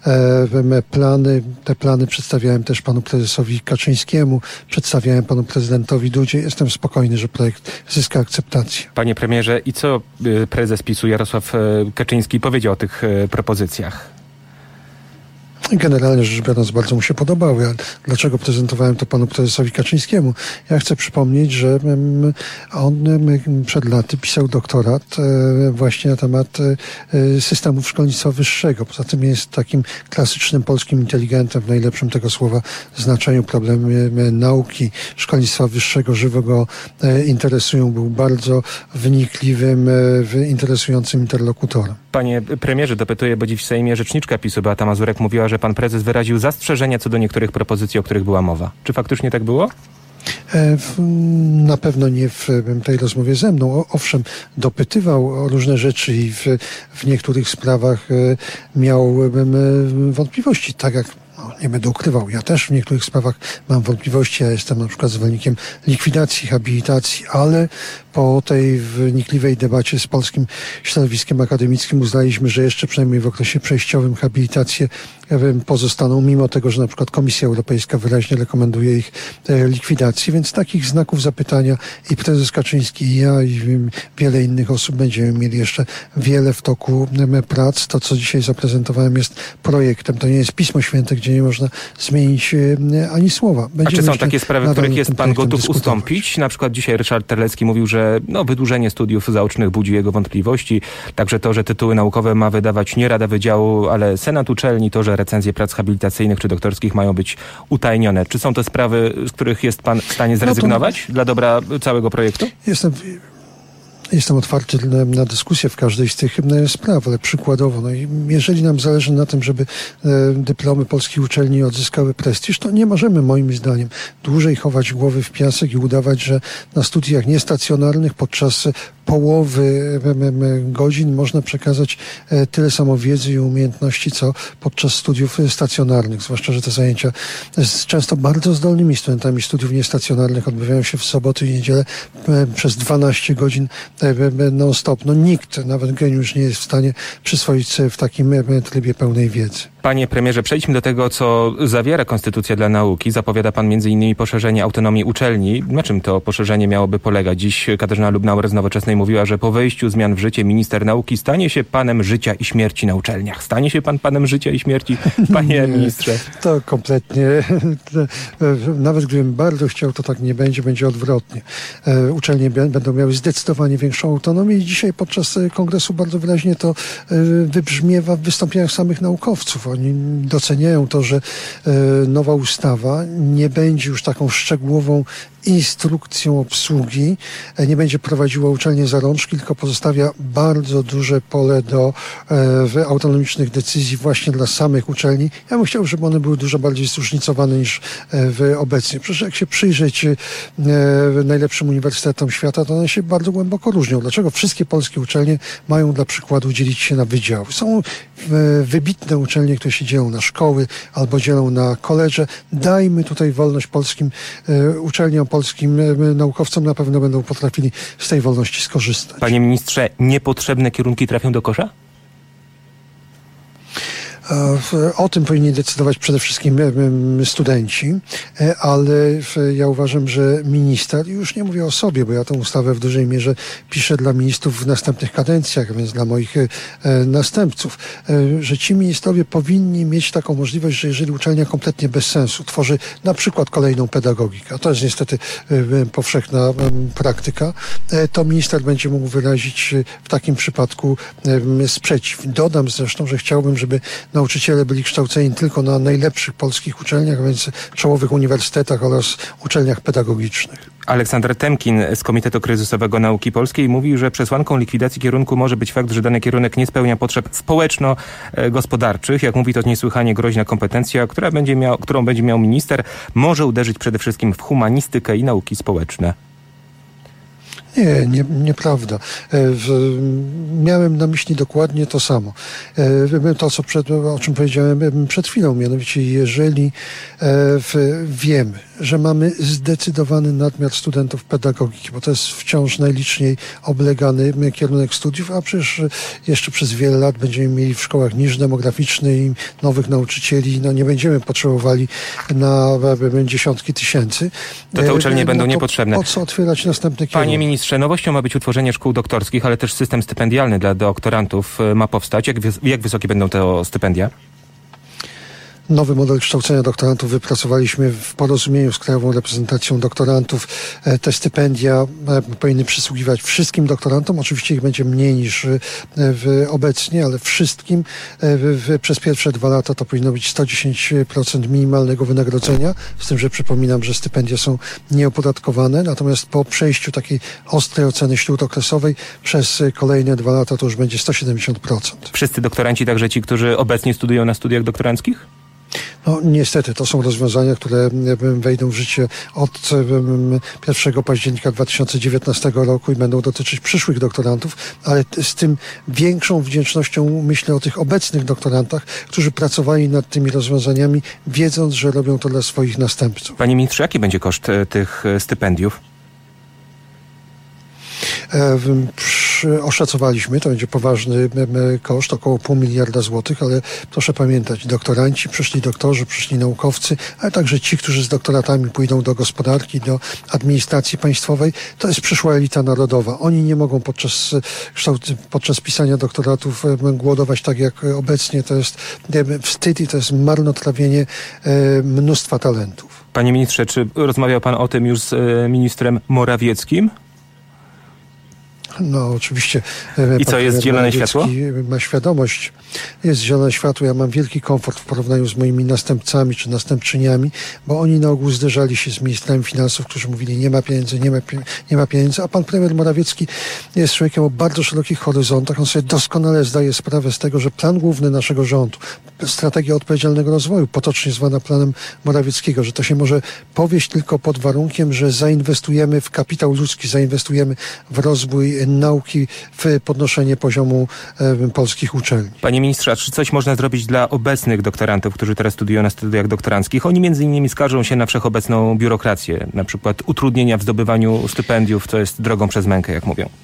[SPEAKER 9] plany. Te plany przedstawiałem też panu prezesowi Kaczyńskiemu, przedstawiałem panu prezydentowi Dudzie. Jestem spokojny, że projekt zyska akceptację.
[SPEAKER 7] Panie premierze, i co prezes PiS-u Jarosław Kaczyński powiedział o tych propozycjach?
[SPEAKER 9] Generalnie rzecz biorąc bardzo mu się podobały. A dlaczego prezentowałem to panu prezesowi Kaczyńskiemu? Ja chcę przypomnieć, że on przed laty pisał doktorat właśnie na temat systemów szkolnictwa wyższego. Poza tym jest takim klasycznym polskim inteligentem w najlepszym tego słowa znaczeniu. Problemy nauki, szkolnictwa wyższego żywo go interesują. Był bardzo wnikliwym, interesującym interlokutorem.
[SPEAKER 7] Panie premierze, dopytuję, bo dziś w Sejmie rzeczniczka PiS-u Beata Mazurek mówiła, że pan prezes wyraził zastrzeżenia co do niektórych propozycji, o których była mowa. Czy faktycznie tak było?
[SPEAKER 9] Na pewno nie w tej rozmowie ze mną. Owszem, dopytywał o różne rzeczy i w niektórych sprawach miał wątpliwości, tak jak nie będę ukrywał. Ja też w niektórych sprawach mam wątpliwości. Ja jestem na przykład zwolennikiem likwidacji, habilitacji, ale po tej wnikliwej debacie z polskim środowiskiem akademickim uznaliśmy, że jeszcze przynajmniej w okresie przejściowym habilitacje pozostaną, mimo tego, że na przykład Komisja Europejska wyraźnie rekomenduje ich likwidację, więc takich znaków zapytania i prezes Kaczyński, i ja, i wiele innych osób będziemy mieli jeszcze wiele w toku prac. To, co dzisiaj zaprezentowałem, jest projektem. To nie jest Pismo Święte, gdzie nie można zmienić ani słowa.
[SPEAKER 7] A czy są takie sprawy, w których jest pan gotów ustąpić? Na przykład dzisiaj Ryszard Terlecki mówił, że wydłużenie studiów zaocznych budzi jego wątpliwości. Także to, że tytuły naukowe ma wydawać nie Rada Wydziału, ale Senat Uczelni, to, że recenzje prac habilitacyjnych czy doktorskich mają być utajnione. Czy są to sprawy, z których jest pan w stanie zrezygnować dla dobra całego projektu?
[SPEAKER 9] Jestem otwarty na dyskusję w każdej z tych spraw, ale przykładowo, jeżeli nam zależy na tym, żeby dyplomy polskich uczelni odzyskały prestiż, to nie możemy, moim zdaniem, dłużej chować głowy w piasek i udawać, że na studiach niestacjonarnych podczas połowy godzin można przekazać tyle samo wiedzy i umiejętności, co podczas studiów stacjonarnych, zwłaszcza, że te zajęcia z często bardzo zdolnymi studentami studiów niestacjonarnych odbywają się w soboty i niedzielę przez 12 godzin non-stop. No nikt, nawet geniusz, nie jest w stanie przyswoić sobie w takim trybie pełnej wiedzy.
[SPEAKER 7] Panie premierze, przejdźmy do tego, co zawiera Konstytucja dla nauki. Zapowiada pan m.in. poszerzenie autonomii uczelni. Na czym to poszerzenie miałoby polegać? Dziś Katarzyna Lubnauer z Nowoczesnej mówiła, że po wejściu zmian w życie minister nauki stanie się panem życia i śmierci na uczelniach. Stanie się pan panem życia i śmierci, panie ministrze?
[SPEAKER 9] To kompletnie. Nawet gdybym bardzo chciał, to tak nie będzie. Będzie odwrotnie. Uczelnie będą miały zdecydowanie większą autonomię i dzisiaj podczas kongresu bardzo wyraźnie to wybrzmiewa w wystąpieniach samych naukowców. Oni doceniają to, że nowa ustawa nie będzie już taką szczegółową instrukcją obsługi, nie będzie prowadziła uczelnie za rączki, tylko pozostawia bardzo duże pole do autonomicznych decyzji właśnie dla samych uczelni. Ja bym chciał, żeby one były dużo bardziej zróżnicowane niż obecnie. Przecież jak się przyjrzeć najlepszym uniwersytetom świata, to one się bardzo głęboko różnią. Dlaczego wszystkie polskie uczelnie mają dla przykładu dzielić się na wydziały? Są wybitne uczelnie, które się dzielą na szkoły albo dzielą na koledże. Dajmy tutaj wolność polskim uczelniom, polskim naukowcom, na pewno będą potrafili z tej wolności skorzystać.
[SPEAKER 7] Panie ministrze, niepotrzebne kierunki trafią do kosza?
[SPEAKER 9] O tym powinni decydować przede wszystkim studenci, ale ja uważam, że minister, już nie mówię o sobie, bo ja tę ustawę w dużej mierze piszę dla ministrów w następnych kadencjach, więc dla moich następców, że ci ministrowie powinni mieć taką możliwość, że jeżeli uczelnia kompletnie bez sensu tworzy na przykład kolejną pedagogikę, a to jest niestety powszechna praktyka, to minister będzie mógł wyrazić w takim przypadku sprzeciw. Dodam zresztą, że chciałbym, żeby nauczyciele byli kształceni tylko na najlepszych polskich uczelniach, a więc czołowych uniwersytetach oraz uczelniach pedagogicznych.
[SPEAKER 7] Aleksander Temkin z Komitetu Kryzysowego Nauki Polskiej mówił, że przesłanką likwidacji kierunku może być fakt, że dany kierunek nie spełnia potrzeb społeczno-gospodarczych. Jak mówi, to niesłychanie groźna kompetencja, którą będzie miał minister. Może uderzyć przede wszystkim w humanistykę i nauki społeczne.
[SPEAKER 9] Nieprawda. Miałem na myśli dokładnie to samo. To, o czym powiedziałem przed chwilą, mianowicie jeżeli wiemy, że mamy zdecydowany nadmiar studentów pedagogiki, bo to jest wciąż najliczniej oblegany kierunek studiów, a przecież jeszcze przez wiele lat będziemy mieli w szkołach niż demograficzny i nowych nauczycieli, nie będziemy potrzebowali na dziesiątki tysięcy.
[SPEAKER 7] To te uczelnie będą niepotrzebne.
[SPEAKER 9] Po co otwierać następny kierunek?
[SPEAKER 7] Panie ministrze, nowością ma być utworzenie szkół doktorskich, ale też system stypendialny dla doktorantów ma powstać. Jak wysokie będą te stypendia?
[SPEAKER 9] Nowy model kształcenia doktorantów wypracowaliśmy w porozumieniu z Krajową Reprezentacją Doktorantów. Te stypendia powinny przysługiwać wszystkim doktorantom. Oczywiście ich będzie mniej niż obecnie, ale wszystkim. Przez pierwsze 2 lata to powinno być 110% minimalnego wynagrodzenia. Z tym, że przypominam, że stypendia są nieopodatkowane. Natomiast po przejściu takiej ostrej oceny śródokresowej przez kolejne 2 lata to już będzie 170%.
[SPEAKER 7] Wszyscy doktoranci, także ci, którzy obecnie studiują na studiach doktoranckich?
[SPEAKER 9] Niestety, to są rozwiązania, które wejdą w życie od 1 października 2019 roku i będą dotyczyć przyszłych doktorantów, ale z tym większą wdzięcznością myślę o tych obecnych doktorantach, którzy pracowali nad tymi rozwiązaniami, wiedząc, że robią to dla swoich następców.
[SPEAKER 7] Panie ministrze, jaki będzie koszt tych stypendiów?
[SPEAKER 9] Oszacowaliśmy, to będzie poważny koszt, około 0,5 miliarda złotych, ale proszę pamiętać, doktoranci, przyszli doktorzy, przyszli naukowcy, ale także ci, którzy z doktoratami pójdą do gospodarki, do administracji państwowej, to jest przyszła elita narodowa. Oni nie mogą podczas pisania doktoratów głodować tak jak obecnie. To jest wstyd i to jest marnotrawienie mnóstwa talentów.
[SPEAKER 7] Panie ministrze, czy rozmawiał pan o tym już z ministrem Morawieckim?
[SPEAKER 9] Oczywiście.
[SPEAKER 7] I co, jest zielone światło?
[SPEAKER 9] Ma świadomość. Jest zielone światło. Ja mam wielki komfort w porównaniu z moimi następcami czy następczyniami, bo oni na ogół zderzali się z ministrami finansów, którzy mówili nie ma pieniędzy, a pan premier Morawiecki jest człowiekiem o bardzo szerokich horyzontach. On sobie doskonale zdaje sprawę z tego, że plan główny naszego rządu, strategia odpowiedzialnego rozwoju, potocznie zwana planem Morawieckiego, że to się może powieść tylko pod warunkiem, że zainwestujemy w kapitał ludzki, zainwestujemy w rozwój nauki, w podnoszenie poziomu polskich uczelni.
[SPEAKER 7] Panie ministrze, a czy coś można zrobić dla obecnych doktorantów, którzy teraz studiują na studiach doktoranckich? Oni między innymi skarżą się na wszechobecną biurokrację, na przykład utrudnienia w zdobywaniu stypendiów, co jest drogą przez mękę, jak mówią.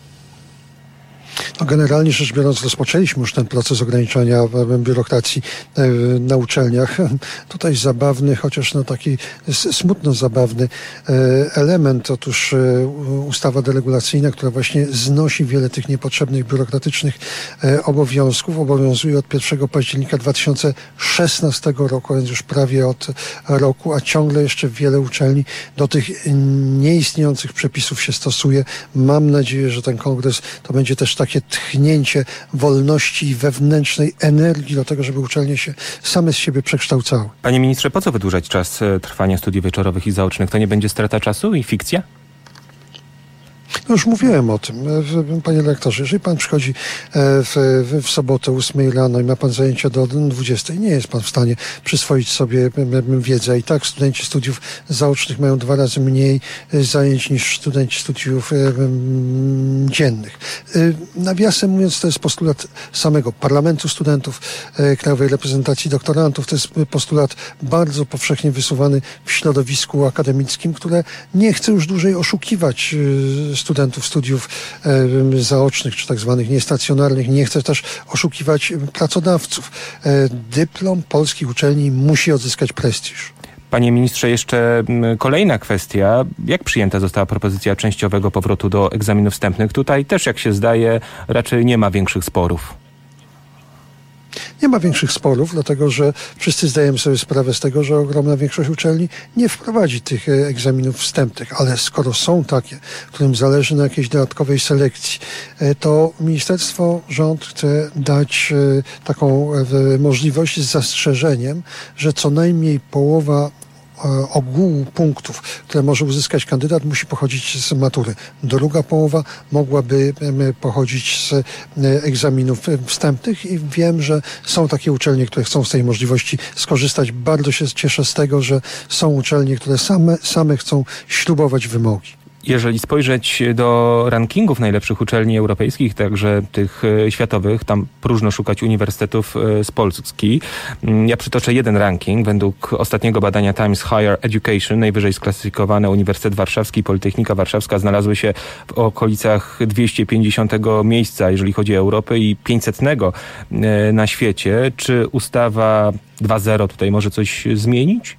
[SPEAKER 9] No generalnie rzecz biorąc, rozpoczęliśmy już ten proces ograniczania biurokracji na uczelniach. Tutaj zabawny, chociaż taki smutno zabawny element. Otóż ustawa deregulacyjna, która właśnie znosi wiele tych niepotrzebnych biurokratycznych obowiązków, obowiązuje od 1 października 2016 roku, więc już prawie od roku, a ciągle jeszcze wiele uczelni do tych nieistniejących przepisów się stosuje. Mam nadzieję, że ten kongres to będzie też takie tchnięcie wolności i wewnętrznej energii do tego, żeby uczelnie się same z siebie przekształcały.
[SPEAKER 7] Panie ministrze, po co wydłużać czas trwania studiów wieczorowych i zaocznych? To nie będzie strata czasu i fikcja?
[SPEAKER 9] No już mówiłem o tym, panie lektorze, jeżeli pan przychodzi w sobotę 8 rano i ma pan zajęcia do 20, nie jest pan w stanie przyswoić sobie wiedzę. I tak studenci studiów zaocznych mają 2 razy mniej zajęć niż studenci studiów dziennych. Nawiasem mówiąc, to jest postulat samego Parlamentu Studentów, Krajowej Reprezentacji Doktorantów. To jest postulat bardzo powszechnie wysuwany w środowisku akademickim, które nie chce już dłużej oszukiwać studentów studiów zaocznych, czy tak zwanych niestacjonarnych. Nie chce też oszukiwać pracodawców. Dyplom polskich uczelni musi odzyskać prestiż.
[SPEAKER 7] Panie ministrze, jeszcze kolejna kwestia. Jak przyjęta została propozycja częściowego powrotu do egzaminów wstępnych? Tutaj też, jak się zdaje, raczej nie ma większych sporów.
[SPEAKER 9] Nie ma większych sporów, dlatego że wszyscy zdajemy sobie sprawę z tego, że ogromna większość uczelni nie wprowadzi tych egzaminów wstępnych, ale skoro są takie, którym zależy na jakiejś dodatkowej selekcji, to ministerstwo, rząd chce dać taką możliwość z zastrzeżeniem, że co najmniej połowa ogółu punktów, które może uzyskać kandydat, musi pochodzić z matury. Druga połowa mogłaby pochodzić z egzaminów wstępnych i wiem, że są takie uczelnie, które chcą z tej możliwości skorzystać. Bardzo się cieszę z tego, że są uczelnie, które same chcą śrubować wymogi.
[SPEAKER 7] Jeżeli spojrzeć do rankingów najlepszych uczelni europejskich, także tych światowych, tam próżno szukać uniwersytetów z Polski. Ja przytoczę jeden ranking. Według ostatniego badania Times Higher Education najwyżej sklasyfikowane Uniwersytet Warszawski i Politechnika Warszawska znalazły się w okolicach 250 miejsca, jeżeli chodzi o Europę, i 500 na świecie. Czy ustawa 2.0 tutaj może coś zmienić?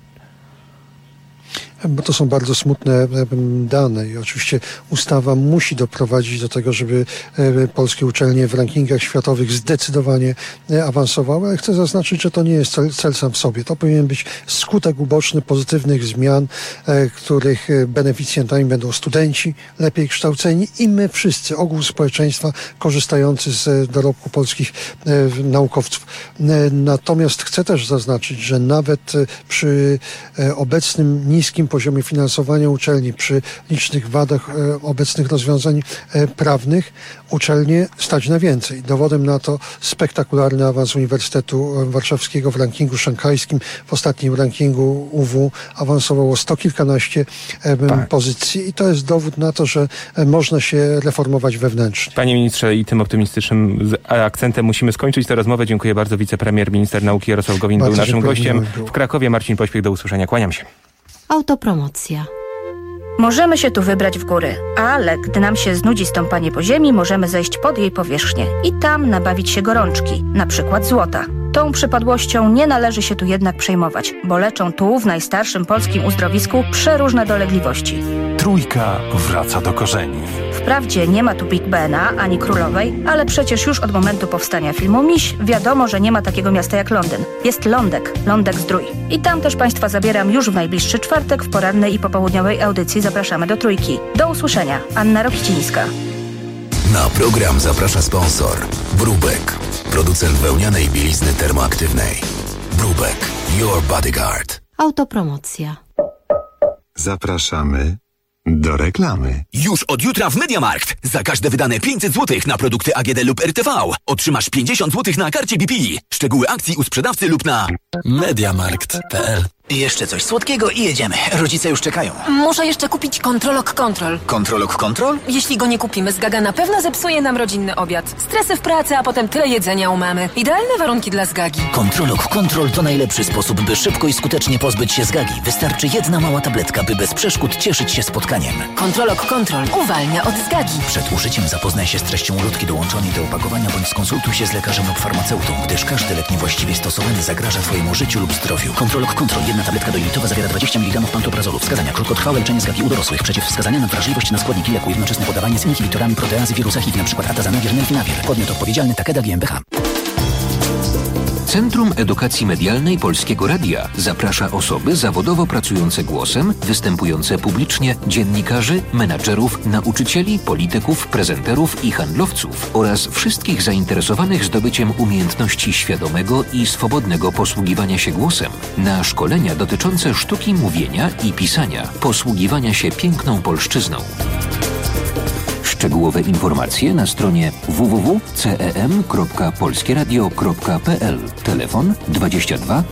[SPEAKER 9] Bo to są bardzo smutne dane i oczywiście ustawa musi doprowadzić do tego, żeby polskie uczelnie w rankingach światowych zdecydowanie awansowały, ale chcę zaznaczyć, że to nie jest cel sam w sobie. To powinien być skutek uboczny pozytywnych zmian, których beneficjentami będą studenci lepiej kształceni i my wszyscy, ogół społeczeństwa korzystający z dorobku polskich naukowców. Natomiast chcę też zaznaczyć, że nawet przy obecnym niskim poziomie finansowania uczelni, przy licznych wadach obecnych rozwiązań prawnych, uczelnie stać na więcej. Dowodem na to spektakularny awans Uniwersytetu Warszawskiego w rankingu szanghajskim. W ostatnim rankingu UW awansowało 100 kilkanaście pozycji i to jest dowód na to, że można się reformować wewnętrznie.
[SPEAKER 7] Panie ministrze, i tym optymistycznym akcentem musimy skończyć tę rozmowę. Dziękuję bardzo. Wicepremier, minister nauki Jarosław Gowin był naszym gościem. W Krakowie Marcin Pośpiech. Do usłyszenia. Kłaniam się.
[SPEAKER 23] Autopromocja.
[SPEAKER 8] Możemy się tu wybrać w góry, ale gdy nam się znudzi stąpanie po ziemi, możemy zejść pod jej powierzchnię i tam nabawić się gorączki, na przykład złota. Tą przypadłością nie należy się tu jednak przejmować, bo leczą tu w najstarszym polskim uzdrowisku przeróżne dolegliwości.
[SPEAKER 3] Trójka wraca do korzeni.
[SPEAKER 8] Wprawdzie nie ma tu Big Bena ani Królowej, ale przecież już od momentu powstania filmu Miś wiadomo, że nie ma takiego miasta jak Londyn. Jest Lądek Zdrój. I tam też Państwa zabieram już w najbliższy czwartek w porannej i popołudniowej audycji. Zapraszamy do Trójki. Do usłyszenia. Anna Rokicińska.
[SPEAKER 2] Na program zaprasza sponsor Brubek, producent wełnianej bielizny termoaktywnej. Brubek, your bodyguard.
[SPEAKER 23] Autopromocja.
[SPEAKER 4] Zapraszamy do reklamy.
[SPEAKER 10] Już od jutra w MediaMarkt. Za każde wydane 500 zł na produkty AGD lub RTV otrzymasz 50 zł na karcie BP. Szczegóły akcji u sprzedawcy lub na
[SPEAKER 24] MediaMarkt.pl
[SPEAKER 10] Jeszcze coś słodkiego i jedziemy. Rodzice już czekają.
[SPEAKER 11] Muszę jeszcze kupić Kontrolok Kontrol.
[SPEAKER 10] Kontrolok Kontrol?
[SPEAKER 11] Jeśli go nie kupimy, Zgaga na pewno zepsuje nam rodzinny obiad. Stresy w pracy, a potem tyle jedzenia u mamy. Idealne warunki dla Zgagi.
[SPEAKER 10] Kontrolok Kontrol to najlepszy sposób, by szybko i skutecznie pozbyć się zgagi. Wystarczy jedna mała tabletka, by bez przeszkód cieszyć się spotkaniem.
[SPEAKER 11] Kontrolok Kontrol uwalnia od zgagi.
[SPEAKER 10] Przed użyciem zapoznaj się z treścią ulotki dołączonej do opakowania bądź skonsultuj się z lekarzem lub farmaceutą, gdyż każdy lek niewłaściwie stosowany zagraża Twojemu życiu lub zdrowiu. Kontrolok Kontrol. Jedna tabletka dojlitowa zawiera 20 mg pantoprazolu. Wskazania: krótkotrwałe leczenie zgagi u dorosłych. Przeciwwskazania na wrażliwość na składniki leku. Jednoczesne podawanie z inhibitorami proteazy wirusa HIV, np. atazanawir, nelfinawir. Podmiot odpowiedzialny: Takeda GmbH.
[SPEAKER 12] Centrum Edukacji Medialnej Polskiego Radia zaprasza osoby zawodowo pracujące głosem, występujące publicznie, dziennikarzy, menadżerów, nauczycieli, polityków, prezenterów i handlowców oraz wszystkich zainteresowanych zdobyciem umiejętności świadomego i swobodnego posługiwania się głosem na szkolenia dotyczące sztuki mówienia i pisania, posługiwania się piękną polszczyzną. Szczegółowe informacje na stronie www.cem.polskieradio.pl. Telefon 22